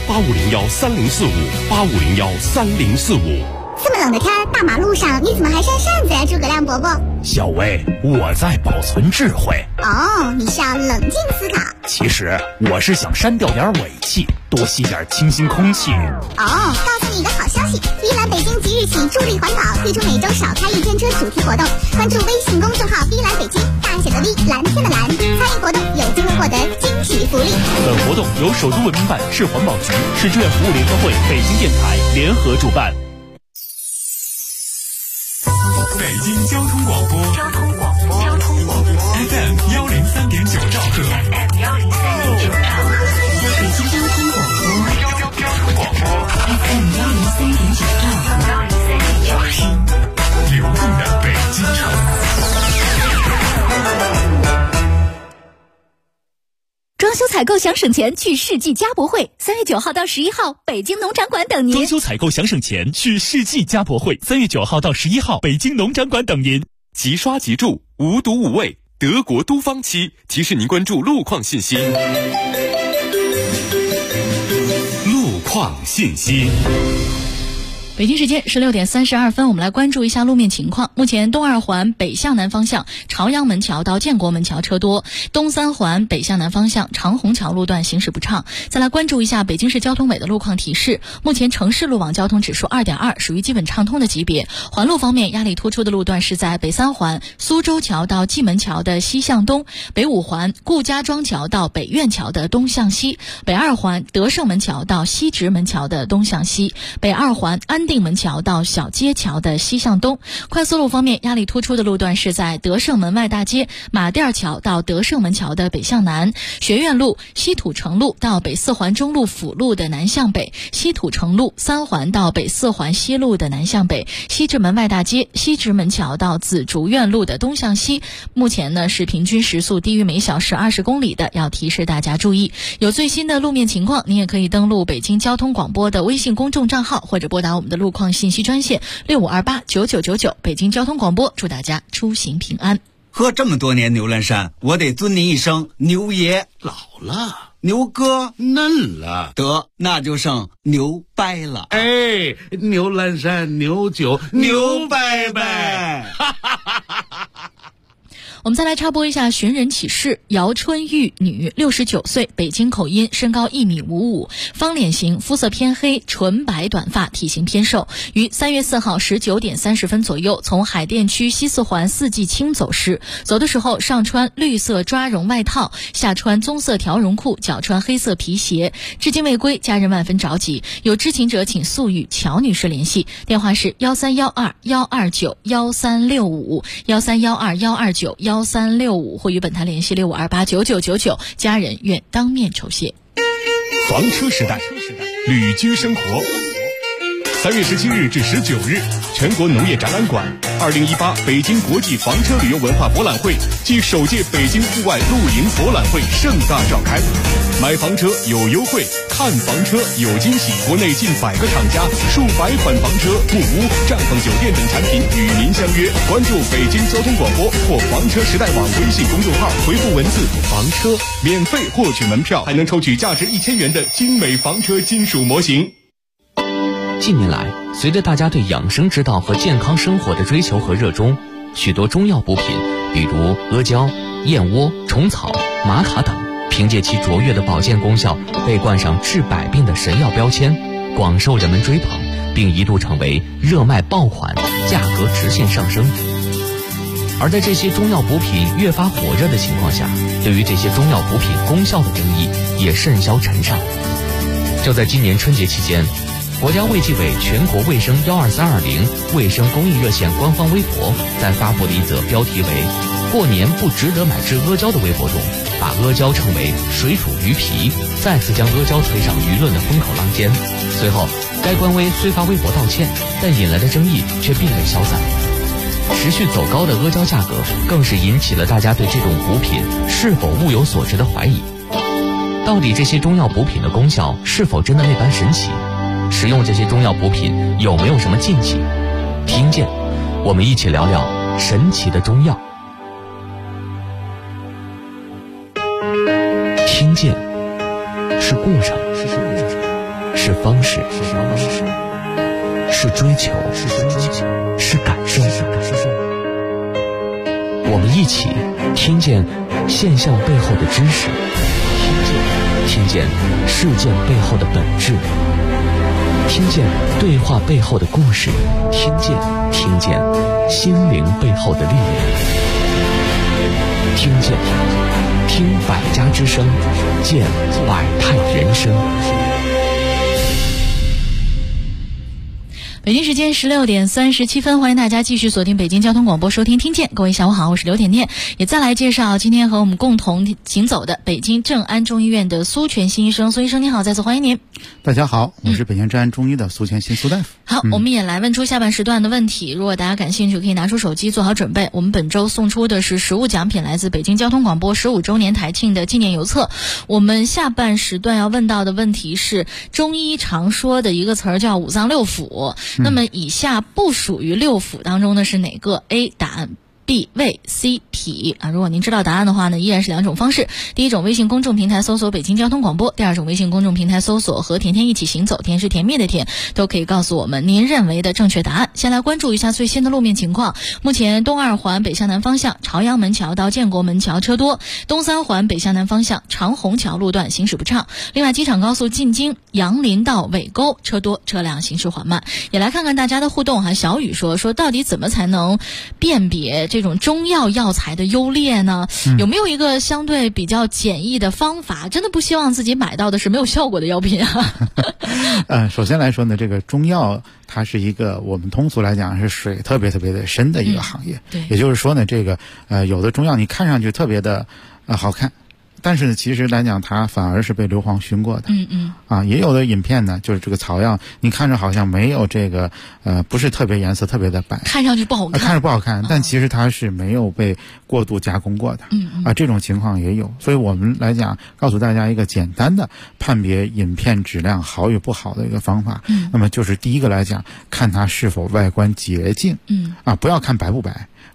85013045，85013045。 这么冷的天，大马路上你怎么还扇扇子呀，诸葛亮伯伯？ 小薇，我在保存智慧。 哦，你是要冷静思考。 其实我是想删掉点尾气，多吸点清新空气。 哦，告诉你一个好消息，依兰北京即日起助力环保，推出每周少开一天车主题活动。关注微信公众号依兰北京，大写的 V， 蓝天的蓝，参与活动有机会获得惊喜福利。 本活动由首都文明办、市环保局、市志愿服务联合会、北京电台联合主办。 北京交通广播FM 103.9兆赫，北京交通广播 FM 103.9兆赫，流动的北京城。 装修采购想省钱，去世纪家博会，3月9号到11号，北京农展馆等您。 装修采购想省钱，去世纪家博会，3月9号到11号，北京农展馆等您。 即刷即住，无毒无味，德国都芳漆提示您关注路况信息。路况信息。 北京时间16点32分，我们来关注一下路面情况。目前东2环北向南方向朝阳门桥到建国门桥车多，东3环北向南方向长虹桥路段行驶不畅。再来关注一下北京市交通委的路况提示，目前城市路网交通指数 2.2， 属于基本畅通的级别。环路方面，压力突出的路段是在北3环苏州桥到蓟门桥的西向东，北5环顾家庄桥到北苑桥的东向西，北2环德胜门桥到西直门桥的东向西，北2环安定门桥到小街桥的西向东。快速路方面，压力突出的路段是在德胜门外大街马甸桥到德胜门桥的北向南，学院路西土城路到北4环中路辅路的南向北，西土城路3环到北4环西路的南向北，西直门外大街西直门桥到紫竹院路的东向西。目前呢是平均时速低于每小时20公里的，要提示大家注意。有最新的路面情况，您也可以登录北京交通广播的微信公众账号，或者拨打我们的路况信息专线65289999。北京交通广播，祝大家出行平安。 喝这么多年牛栏山，我得尊您一声牛爷。 老了， 牛哥嫩了， 得那就剩牛掰了。 哎，牛栏山牛酒牛掰掰。 我们再来插播一下寻人启事：姚春玉，女，69岁，北京口音，身高1.55米，方脸型，肤色偏黑，纯白短发，体型偏瘦。于3月4号19点30分左右，从海淀区西四环四季青走失。走的时候上穿绿色抓绒外套，下穿棕色条绒裤，脚穿黑色皮鞋，至今未归，家人万分着急。有知情者请速与乔女士联系，电话是1312-129-1365，1312-129-1365，或与本台联系65289999，家人愿当面酬谢。 房车时代，旅居生活。3月17日至19日，全国农业展览馆2018北京国际房车旅游文化博览会暨首届北京户外露营博览会盛大召开。买房车有优惠，看房车有惊喜。国内近100个厂家、数百款房车、木屋、帐篷酒店等产品与您相约。关注北京交通广播或房车时代网微信公众号，回复文字房车，免费获取门票，还能抽取价值1000元的精美房车金属模型。 近年来，随着大家对养生之道和健康生活的追求和热衷，许多中药补品，比如阿胶、燕窝、虫草、玛卡等，凭借其卓越的保健功效，被冠上治百病的神药标签，广受人们追捧，并一度成为热卖爆款，价格直线上升。而在这些中药补品越发火热的情况下，对于这些中药补品功效的争议也甚嚣尘上。就在今年春节期间，国家卫计委全国卫生12320卫生公益热线官方微博在发布了一则标题为“过年不值得买只阿胶”的微博中，把阿胶称为水煮鱼皮，再次将阿胶推上舆论的风口浪尖。随后，该官微虽发微博道歉，但引来的争议却并未消散。持续走高的阿胶价格，更是引起了大家对这种补品是否物有所值的怀疑。到底这些中药补品的功效是否真的那般神奇？使用这些中药补品有没有什么禁忌？听见，我们一起聊聊神奇的中药。听见，是过程，是方式，是追求，是感受。我们一起听见现象背后的知识，听见事件背后的本质，听见对话背后的故事，听见心灵背后的力量，听百家之声，见百态人生。 北京时间16点37分，欢迎大家继续锁定北京交通广播收听听见。各位下午好，我是刘甜甜，也再来介绍今天和我们共同行走的北京正安中医院的苏全新医生。苏医生你好，再次欢迎您。 大家好，我是北京正安中医的苏全新苏大夫。 好，我们也来问出下半时段的问题，如果大家感兴趣可以拿出手机做好准备。我们本周送出的是实物奖品，来自北京交通广播15周年台庆的纪念邮册。我们下半时段要问到的问题是中医常说的一个词儿叫五脏六腑，那么以下不属于六腑当中的是哪个？ A 胆B 胃 C 脾啊。如果您知道答案的话呢，依然是两种方式。第一种，微信公众平台搜索北京交通广播；第二种，微信公众平台搜索和甜甜一起行走，甜是甜蜜的甜，都可以告诉我们您认为的正确答案。先来关注一下最新的路面情况。目前东二环北向南方向朝阳门桥到建国门桥车多，东三环北向南方向长虹桥路段行驶不畅。另外，机场高速进京杨林到尾沟车多，车辆行驶缓慢。也来看看大家的互动哈。小雨说到底怎么才能辨别这种中药药材的优劣呢？有没有一个相对比较简易的方法？真的不希望自己买到的是没有效果的药品啊。 首先来说呢，这个中药它是一个我们通俗来讲是水特别的深的一个行业。 对， 也就是说呢，这个有的中药你看上去特别的好看，但是呢，其实来讲它反而是被硫磺熏过的。也有的饮片呢，就是这个草药，你看着好像没有这个不是特别颜色特别的白， 看上去不好看， 看着不好看，但其实它是没有被过度加工过的。这种情况也有，所以我们来讲告诉大家一个简单的判别饮片质量好与不好的一个方法。那么就是第一个来讲，看它是否外观洁净。不要看白不白，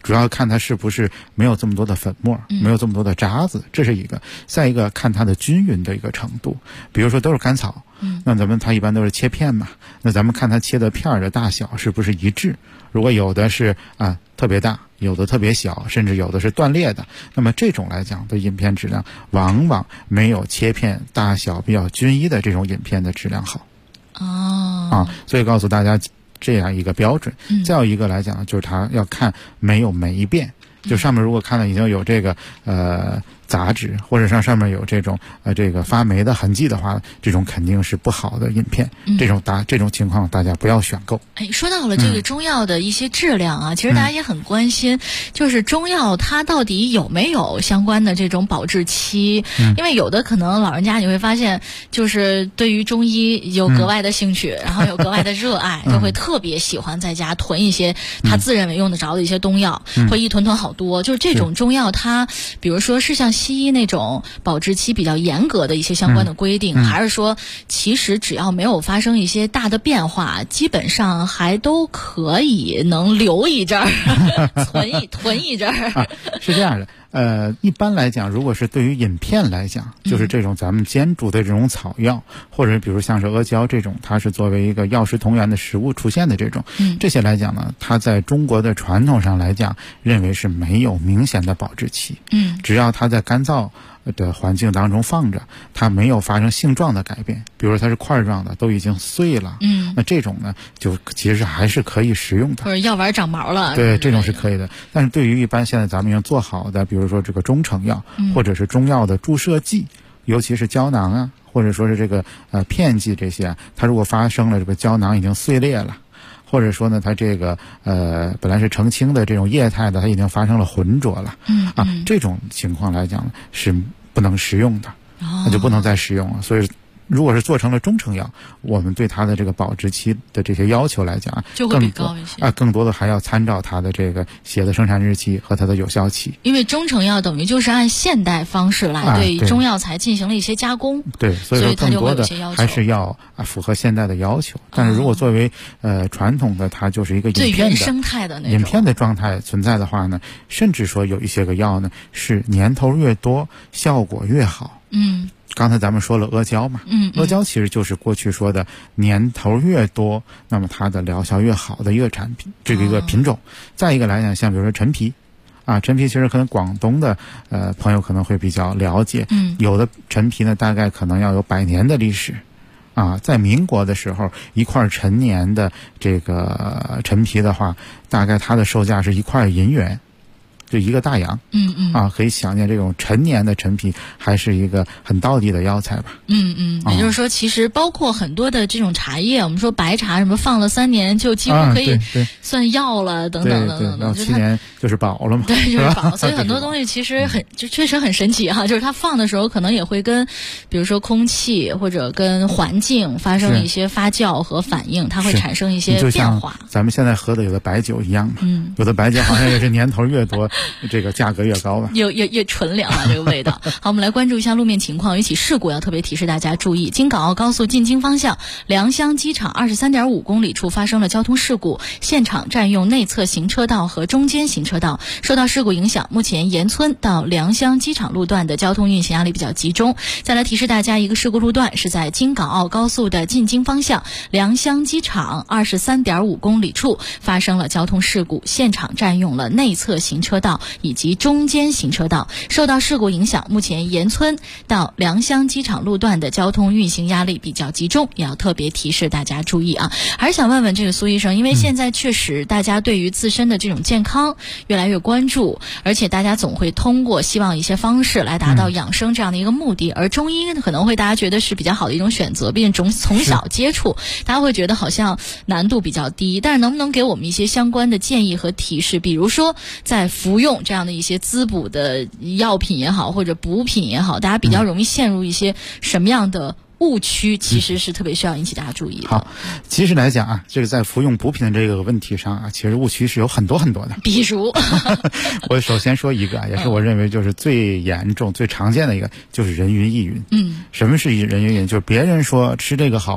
主要看它是不是没有这么多的粉末，没有这么多的渣子，这是一个。再一个看它的均匀的一个程度，比如说都是甘草，那咱们它一般都是切片嘛，那咱们看它切的片儿的大小是不是一致。如果有的是特别大，有的特别小，甚至有的是断裂的，那么这种来讲的印片质量往往没有切片大小比较均一的这种印片的质量好。所以告诉大家这样一个标准。再有一个来讲，就是它要看没有霉变，就上面如果看到已经有这个杂质，或者上面有这种这个发霉的痕迹的话，这种肯定是不好的印片。这种情况大家不要选购。 说到了这个中药的一些质量啊，其实大家也很关心，就是中药它到底有没有相关的这种保质期？因为有的可能老人家你会发现，就是对于中医有格外的兴趣，然后有格外的热爱，就会特别喜欢在家囤一些他自认为用得着的一些东药，会一囤好多。就是这种中药它比如说是像西医那种保质期比较严格的一些相关的规定，还是说其实只要没有发生一些大的变化，基本上还都可以能留一阵儿囤一阵儿。 是这样的。一般来讲，如果是对于饮片来讲，就是这种咱们煎煮的这种草药，或者比如像是阿胶这种，它是作为一个药食同源的食物出现的这种，这些来讲呢，它在中国的传统上来讲，认为是没有明显的保质期。只要它在干燥的环境当中放着，它没有发生性状的改变，比如说它是块状的，都已经碎了，那这种呢，就其实还是可以食用的。 或者药丸长毛了， 对，这种是可以的。但是对于一般现在咱们已经做好的，比如说这个中成药，或者是中药的注射剂，尤其是胶囊啊，或者说是这个片剂这些，它如果发生了这个胶囊已经碎裂了，或者说呢，它这个本来是澄清的这种液态的，它已经发生了浑浊了，这种情况来讲是不能食用的，那就不能再食用了。所以如果是做成了中成药，我们对它的这个保质期的这些要求来讲， 就会比高一些更多的还要参照它的这个写的生产日期和它的有效期。 因为中成药等于就是按现代方式来对中药材进行了一些加工， 对，所以说更多的还是要符合现代的要求。但是如果作为传统的，它就是一个最原生态的那种饮片的状态存在的话呢，甚至说有一些个药呢是年头越多效果越好。刚才咱们说了阿胶嘛，阿胶其实就是过去说的年头越多，那么它的疗效越好的一个产品，这个一个品种。再一个来讲，像比如说陈皮陈皮其实可能广东的朋友可能会比较了解，有的陈皮呢大概可能要有100年的历史。在民国的时候，一块陈年的这个陈皮的话，大概它的售价是1块银元。就一个大洋，可以想见这种陈年的陈皮还是一个很道地的药材吧。 也就是说，其实包括很多的这种茶叶，我们说白茶什么放了3年就几乎可以算药了，等等等等。 到7年就是宝了嘛。 对，就是宝。所以很多东西其实就确实很神奇哈，就是它放的时候可能也会跟，比如说空气或者跟环境发生一些发酵和反应，它会产生一些变化。 咱们现在喝的有的白酒一样嘛，有的白酒好像也是年头越多。这个价格越高吧， 越纯良这个味道。好，我们来关注一下路面情况。有一起事故要特别提示大家注意，京港澳高速进京方向良乡机场23.5公里处发生了交通事故，现场占用内侧行车道和中间行车道。受到事故影响，目前沿村到良乡机场路段的交通运行压力比较集中。再来提示大家一个事故路段是在京港澳高速的进京方向良乡机场23.5公里处发生了交通事故，现场占用了内侧行车道以及中间行车道。受到事故影响，目前沿村到良乡机场路段的交通运行压力比较集中，也要特别提示大家注意啊。还是想问问这个苏医生，因为现在确实大家对于自身的这种健康越来越关注，而且大家总会通过希望一些方式来达到养生这样的一个目的，而中医可能会大家觉得是比较好的一种选择，毕竟从小接触，大家会觉得好像难度比较低。但是能不能给我们一些相关的建议和提示，比如说在服用这样的一些滋补的药品也好，或者补品也好，大家比较容易陷入一些什么样的误区，其实是特别需要引起大家注意的。 好，其实来讲这个在服用补品的这个问题上其实误区是有很多很多的。 比如我首先说一个也是我认为就是最严重最常见的一个，就是人云亦云。什么是人云亦云？就是别人说吃这个好，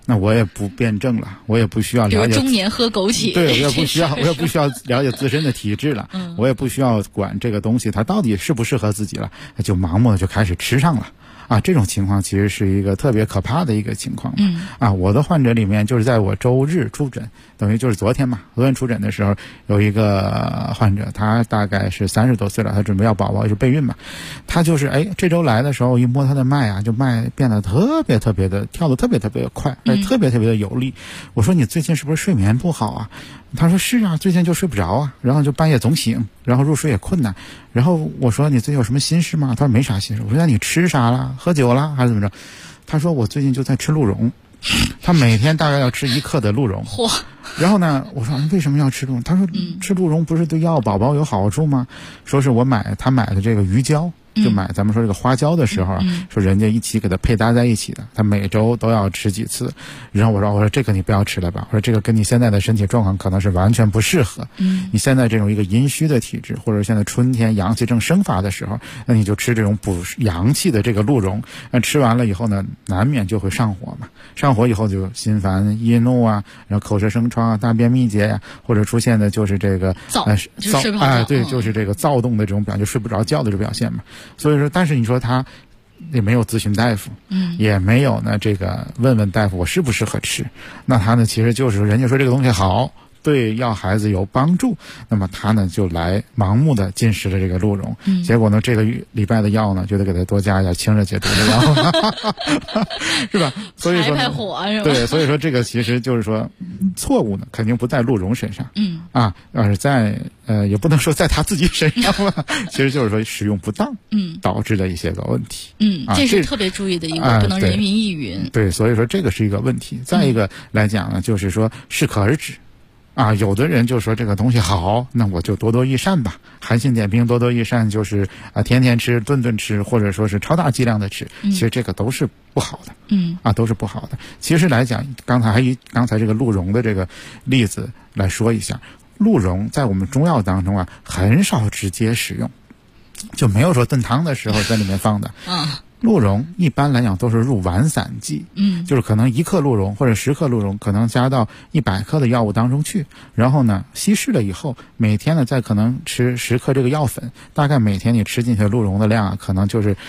那我也不辩证了，我也不需要了解。 比如中年喝枸杞， 对，我也不需要了解自身的体质了，我也不需要管这个东西它到底适不适合自己了，就盲目的就开始吃上了。这种情况其实是一个特别可怕的一个情况。我的患者里面就是在我周日出诊，等于就是昨天出诊的时候，有一个患者，他大概是30多岁了，他准备要宝宝，就备孕嘛。他就是这周来的时候，一摸他的脉就脉变得特别特别的跳得特别特别的快，特别特别的有力。我说你最近是不是睡眠不好啊？他说是啊，最近就睡不着啊，然后就半夜总醒，然后入睡也困难。然后我说你最近有什么心事吗？他说没啥心事。我说那你吃啥了？喝酒了还是怎么着？他说我最近就在吃鹿茸，他每天大概要吃1克的鹿茸。然后呢，我说为什么要吃鹿茸？他说吃鹿茸不是对要宝宝有好处吗？说是他买的这个鱼胶，就买咱们说这个花椒的时候说人家一起给它配搭在一起的，他每周都要吃几次。然后我说这个你不要吃了吧，我说这个跟你现在的身体状况可能是完全不适合。你现在这种一个阴虚的体质，或者现在春天阳气正生发的时候，那你就吃这种补阳气的这个鹿茸。吃完了以后呢，难免就会上火嘛，上火以后就心烦易怒然后口舌生疮大便秘结或者出现的就是这个对，就是这个躁动的这种表现，就睡不着觉的这种表现嘛。所以说，但是你说他也没有咨询大夫，也没有呢这个问问大夫我适不适合吃，那他呢其实就是人家说这个东西好，对要孩子有帮助，那么他呢就来盲目的进食了这个鹿茸，结果呢这个礼拜的药呢就得给他多加一点清热解毒的药是吧？所以说排火是吧？ 对，所以说这个其实就是说错误呢肯定不在鹿茸身上，而是在也不能说在他自己身上了，其实就是说使用不当导致的一些个问题。 这是特别注意的一个，不能人云亦云。 对，所以说这个是一个问题。再一个来讲呢，就是说适可而止。有的人就说这个东西好，那我就多多益善吧。韩信点评多多益善，就是天天吃、顿顿吃，或者说是超大剂量的吃，其实这个都是不好的。都是不好的。其实来讲，刚才这个鹿茸的这个例子来说一下，鹿茸在我们中药当中很少直接使用，就没有说炖汤的时候在里面放的。鹿茸一般来讲都是入丸散剂，就是可能1克鹿茸或者10克鹿茸可能加到100克的药物当中去，然后呢稀释了以后，每天呢再可能吃10克这个药粉，大概每天你吃进去的鹿茸的量可能就是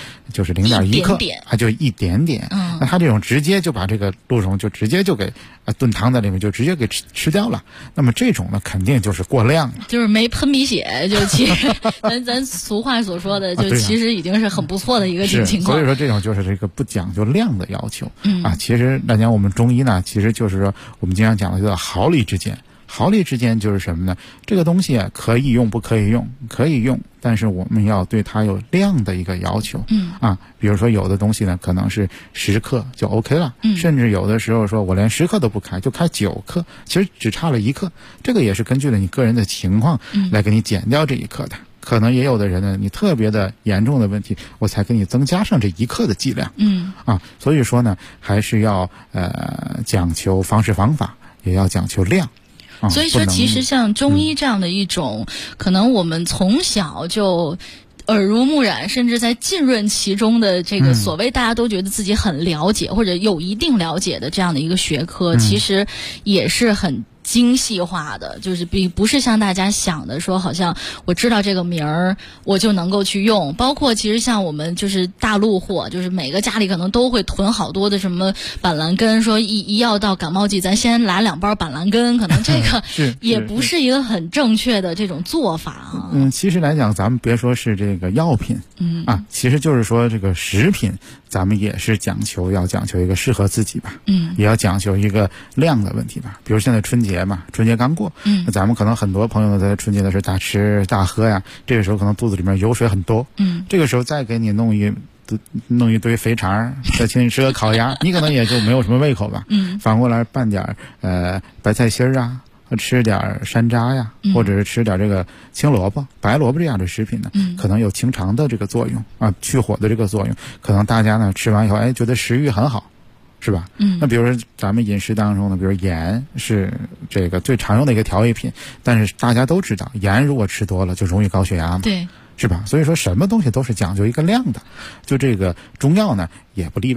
0.1克，就一点点。那他这种直接就把这个鹿茸就直接就给炖汤在里面就直接给吃掉了，那么这种呢肯定就是过量了，就是没喷鼻血，就其实咱俗话所说的就其实已经是很不错的一个情况。 所以说这种就是这个不讲究量的要求。其实来讲我们中医呢，其实就是说我们经常讲的叫毫厘之间。毫厘之间就是什么呢？这个东西可以用不可以用？可以用，但是我们要对它有量的一个要求。比如说有的东西呢可能是10克就 OK 了，甚至有的时候说我连10克都不开，就开9克，其实只差了1克，这个也是根据了你个人的情况来给你减掉这1克的。可能也有的人呢，你特别的严重的问题，我才给你增加上这1克的剂量。所以说呢，还是要讲求方式方法，也要讲求量。 所以说，其实像中医这样的一种，可能我们从小就耳濡目染，甚至在浸润其中的这个所谓大家都觉得自己很了解或者有一定了解的这样的一个学科，其实也是很精细化的，就是不是像大家想的说好像我知道这个名儿我就能够去用。包括其实像我们就是大陆货，就是每个家里可能都会囤好多的什么板蓝根，说一要到感冒季咱先来2包板蓝根，可能这个也不是一个很正确的这种做法啊。 其实来讲咱们别说是这个药品，其实就是说这个食品咱们也是要讲求一个适合自己吧，也要讲究一个量的问题吧。比如现在春节嘛，春节刚过，那咱们可能很多朋友呢在春节的时候大吃大喝呀，这个时候可能肚子里面油水很多，这个时候再给你弄一堆肥肠，再请你吃个烤鸭，你可能也就没有什么胃口吧。反过来拌点白菜心啊，吃点山楂呀，或者是吃点这个青萝卜、白萝卜这样的食品呢，可能有清肠的这个作用去火的这个作用，可能大家呢吃完以后觉得食欲很好，是吧？那比如说咱们饮食当中呢，比如盐是这个最常用的一个调味品，但是大家都知道盐如果吃多了就容易高血压嘛， 对， 是吧？所以说什么东西都是讲究一个量的，就这个中药呢也不例外。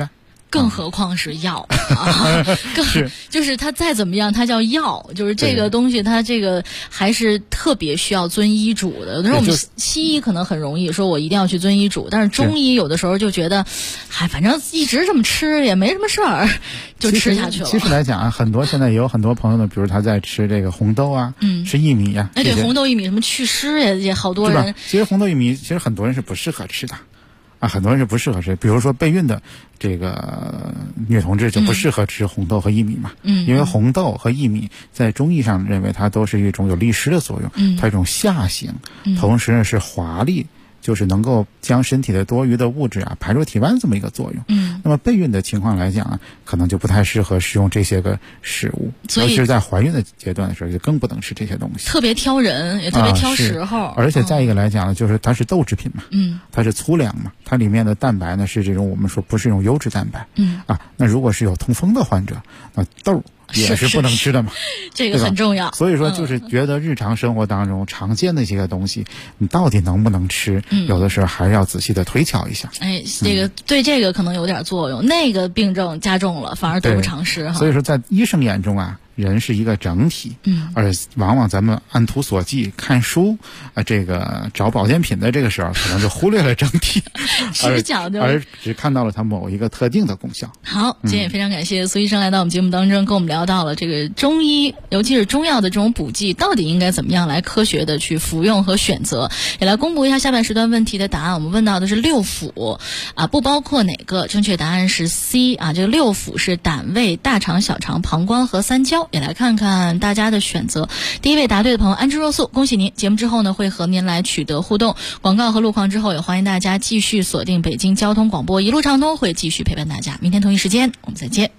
更何况是药啊，就是它再怎么样，它叫药，就是这个东西，它这个还是特别需要遵医嘱的。有的时候我们西医可能很容易说我一定要去遵医嘱，但是中医有的时候就觉得，反正一直这么吃也没什么事儿，就吃下去了。 其实来讲啊，很多现在也有很多朋友呢，比如他在吃这个红豆啊，吃薏米呀。 对，红豆薏米什么祛湿也好多人。 其实红豆薏米其实很多人是不适合吃的。很多人是不适合吃，比如说备孕的这个女同志就不适合吃红豆和薏米嘛，因为红豆和薏米在中医上认为它都是一种有利湿的作用，它一种下行，同时呢是滑利，就是能够将身体的多余的物质排出体外这么一个作用。那么备孕的情况来讲可能就不太适合食用这些个食物，尤其是在怀孕的阶段的时候就更不能吃这些东西， 特别挑人，也特别挑时候。 而且再一个来讲呢，就是它是豆制品嘛，它是粗粮嘛，它里面的蛋白呢是这种我们说不是一种优质蛋白，那如果是有痛风的患者，那豆也是不能吃的嘛， 这个很重要。 所以说就是觉得日常生活当中常见的一些个东西，你到底能不能吃，有的时候还是要仔细的推敲一下。 这个对这个可能有点作用，那个病症加重了反而得不偿失哈。 所以说在医生眼中人是一个整体，而往往咱们按图索骥看书这个找保健品的这个时候，可能就忽略了整体，而只看到了它某一个特定的功效。 好，今天也非常感谢苏医生来到我们节目当中，跟我们聊到了这个中医，尤其是中药的这种补剂，到底应该怎么样来科学的去服用和选择。也来公布一下下半时段问题的答案。我们问到的是六腑不包括哪个？正确答案是 C 这个六腑是胆、胃、大肠、小肠、膀胱和三焦。也来看看大家的选择。第一位答对的朋友安之若素，恭喜您！节目之后呢，会和您来取得互动。广告和路况之后，也欢迎大家继续锁定北京交通广播，一路畅通会继续陪伴大家。明天同一时间我们再见。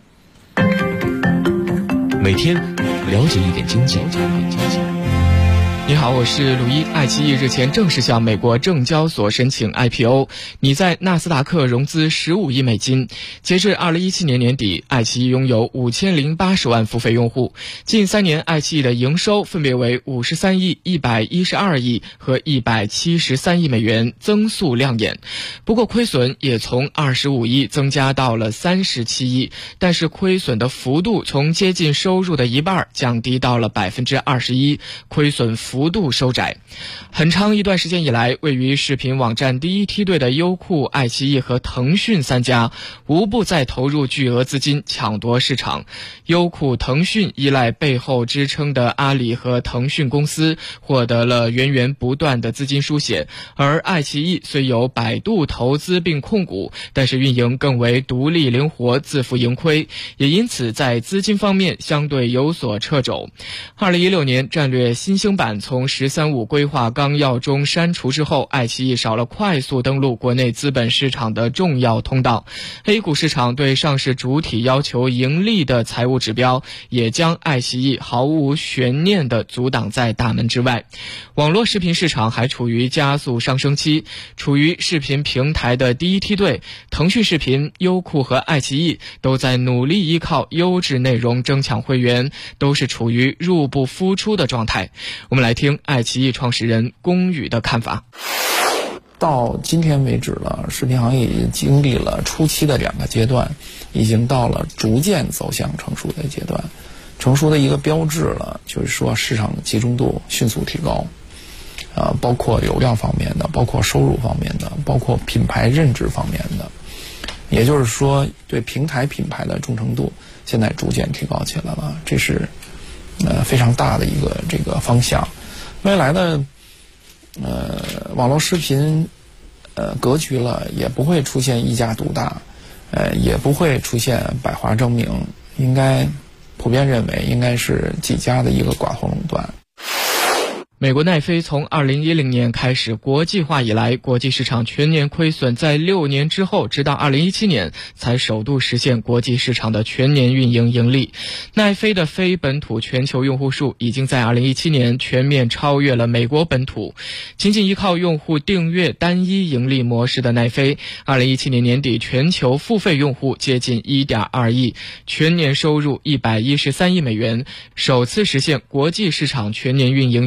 每天了解一点经济。 你好，我是鲁一。爱奇艺日前正式向美国证交所申请 IPO， 拟在纳斯达克融资15亿美金。截至2017年年底，爱奇艺拥有5080万付费用户。近3年，爱奇艺的营收分别为53亿、112亿和173亿美元，增速亮眼。不过亏损也从25亿增加到了37亿，但是亏损的幅度从接近收入的一半降低到了21%，亏损幅度收窄。很长一段时间以来，位于视频网站第一梯队的优酷、爱奇艺和腾讯3家无不在投入巨额资金抢夺市场。优酷、腾讯依赖背后支撑的阿里和腾讯公司，获得了源源不断的资金输血，而爱奇艺虽有百度投资并控股，但是运营更为独立灵活，自负盈亏，也因此在资金方面相对有所掣肘。2016年战略新兴版从“13·5”规划纲要中删除之后，爱奇艺少了快速登陆国内资本市场的重要通道。A 股市场对上市主体要求盈利的财务指标，也将爱奇艺毫无悬念地阻挡在大门之外。网络视频市场还处于加速上升期，处于视频平台的第一梯队，腾讯视频、优酷和爱奇艺都在努力依靠优质内容争抢会员，都是处于入不敷出的状态。我们来听爱奇艺创始人龚宇的看法。 到今天为止了，视频行业已经经历了初期的2个阶段，已经到了逐渐走向成熟的阶段。成熟的一个标志了，就是说市场的集中度迅速提高，包括流量方面的，包括收入方面的，包括品牌认知方面的，也就是说对平台品牌的忠诚度现在逐渐提高起来了，这是非常大的一个这个方向。未来的网络视频格局了，也不会出现一家独大，也不会出现百花争鸣，应该普遍认为应该是几家的一个寡头垄断。 美国奈飞从2010年开始国际化以来，国际市场全年亏损在6年之后，直到2017年才首度实现国际市场的全年运营盈利。奈飞的非本土全球用户数已经在2017年全面超越了美国本土。仅仅依靠用户订阅单一盈利模式的奈飞，2017年年底全球付费用户接近 1.2 亿，全年收入113亿美元，首次实现国际市场全年运营盈利。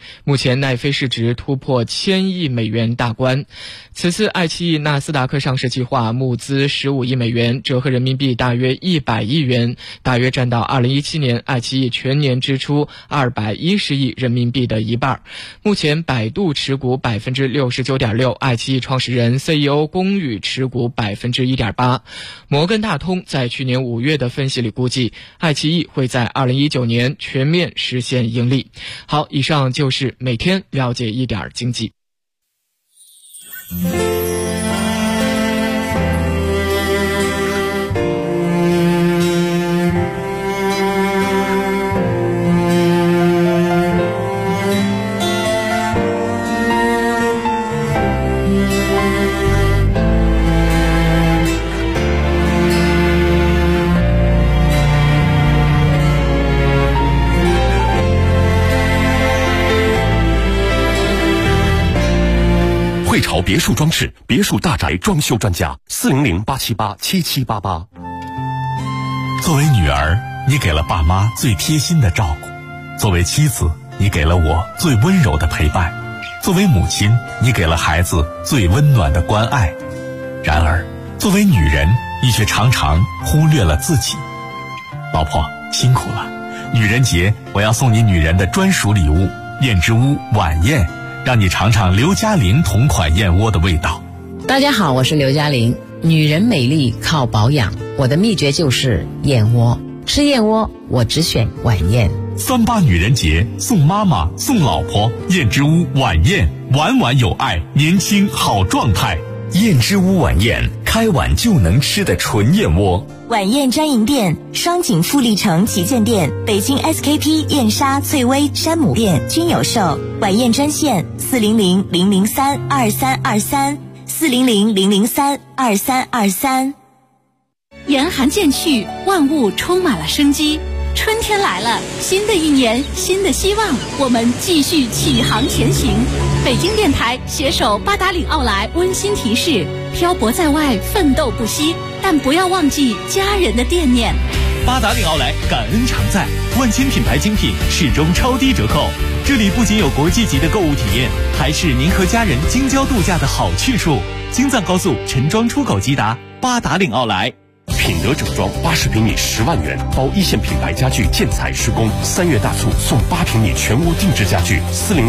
目前奈飞市值突破1000亿美元大关。此次爱奇艺纳斯达克上市计划募资15亿美元，折合人民币大约100亿元，大约占到2017年爱奇艺全年支出210亿人民币的一半。目前百度持股 69.6%， 爱奇艺创始人 CEO 龚宇持股 1.8%。摩根大通在去年5月的分析里估计，爱奇艺会在2019年全面实现盈利。好，以上就是每天了解一点经济。 汇潮别墅装饰，别墅大宅装修专家，400-878-7788。 作为女儿，你给了爸妈最贴心的照顾；作为妻子，你给了我最温柔的陪伴；作为母亲，你给了孩子最温暖的关爱。然而，作为女人，你却常常忽略了自己。老婆，辛苦了！女人节，我要送你女人的专属礼物——燕之屋晚宴。让你尝尝刘嘉玲同款燕窝的味道。 大家好，我是刘嘉玲。女人美丽靠保养，我的秘诀就是燕窝。吃燕窝，我只选晚宴。 38女人节，送妈妈，送老婆，燕之屋晚宴，晚晚有爱，年轻好状态。 燕之屋晚宴，开碗就能吃的纯燕窝。 晚宴专营店：双井富力城旗舰店、北京 SKP 燕莎、翠微、山姆店均有售。晚宴专线：400-003-2323，400-003-2323。 严寒渐去，万物充满了生机。春天来了，新的一年，新的希望，我们继续启航前行。北京电台携手八达岭奥莱温馨提示：漂泊在外，奋斗不息，但不要忘记家人的惦念。 八达岭奥莱感恩常在，万千品牌精品始终超低折扣。这里不仅有国际级的购物体验，还是您和家人京郊度假的好去处。京藏高速陈庄出口即达，八达岭奥莱。 品德整装80平米10万元，包一线品牌家具建材施工，3月大促送8平米全屋定制家具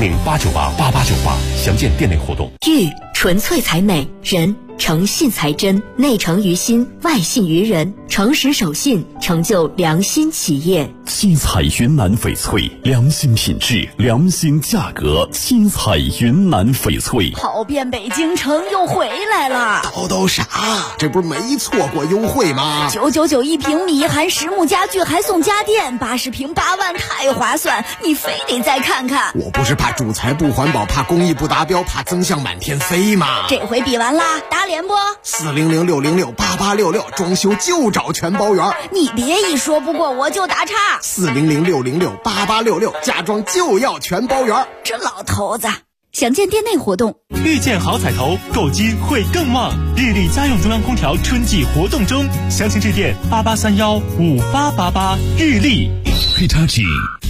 ，400-898-8898，详见店内活动。 玉纯粹才美，人诚信才真，内诚于心，外信于人，诚实守信，成就良心企业。 七彩云南翡翠，良心品质，良心价格。七彩云南翡翠， 跑遍北京城又回来了。 都傻，这不是没错过优惠吗 ？999一平米，含实木家具还送家电，80平8万，太划算！你非得再看看。 我不是怕主材不环保，怕工艺不达标，怕增项满天飞吗？ 这回比完啦，打脸不？400-606-8866，装修就找全包圆。你别一说不过我就打岔。 400-606-8866，家装就要全包圆。 这老头子。详见店内活动。 遇见好彩头，购金会更旺。日立家用中央空调春季活动中，详情致电88315888。日立。 Hitachi。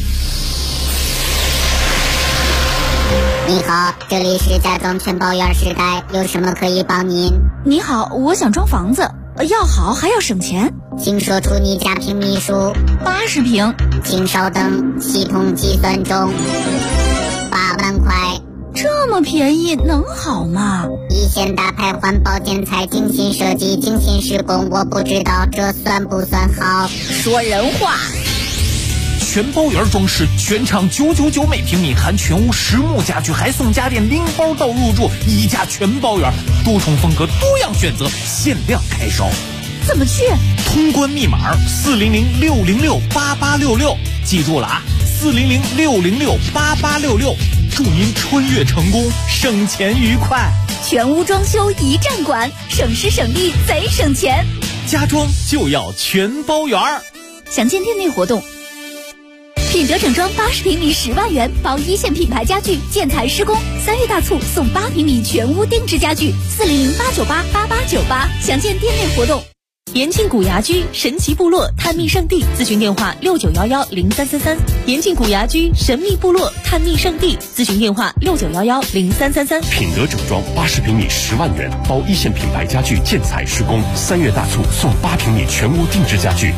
你好，这里是家装全包圆时代，有什么可以帮您？ 你好，我想装房子，要好还要省钱， 请说出你家平米数。 80平。 请稍等，系统计算中。8万块。 这么便宜能好吗？ 一线大牌环保建材，精心设计，精心施工，我不知道这算不算好。 说人话。 全包圆装饰，全场999每平米，含全屋实木家具，还送家电，拎包到入住，一价全包圆，多重风格，多样选择，限量开售。 怎么去？ 通关密码400-606-8866，记住了啊，400-606-8866，祝您春月成功，省钱愉快。 全屋装修一站管，省时省力贼省钱。 家装就要全包圆。 详见店内活动。品德整装80平米10万元，包一线品牌家具建材施工，3月大促送8平米全屋定制家具，400-898-8898，详见店内活动。 延庆古牙居神奇部落探秘圣地，咨询电话69110333。延庆古牙居神秘部落探秘圣地，咨询电话69110333。 品德整装80平米10万元，包一线品牌家具建材施工，3月大促送8平米全屋定制家具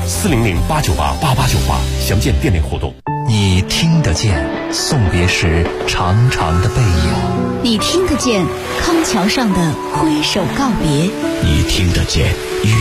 ，400-898-8898，详见店内活动。 你听得见送别时长长的背影， 你听得见康桥上的挥手告别， 你听得见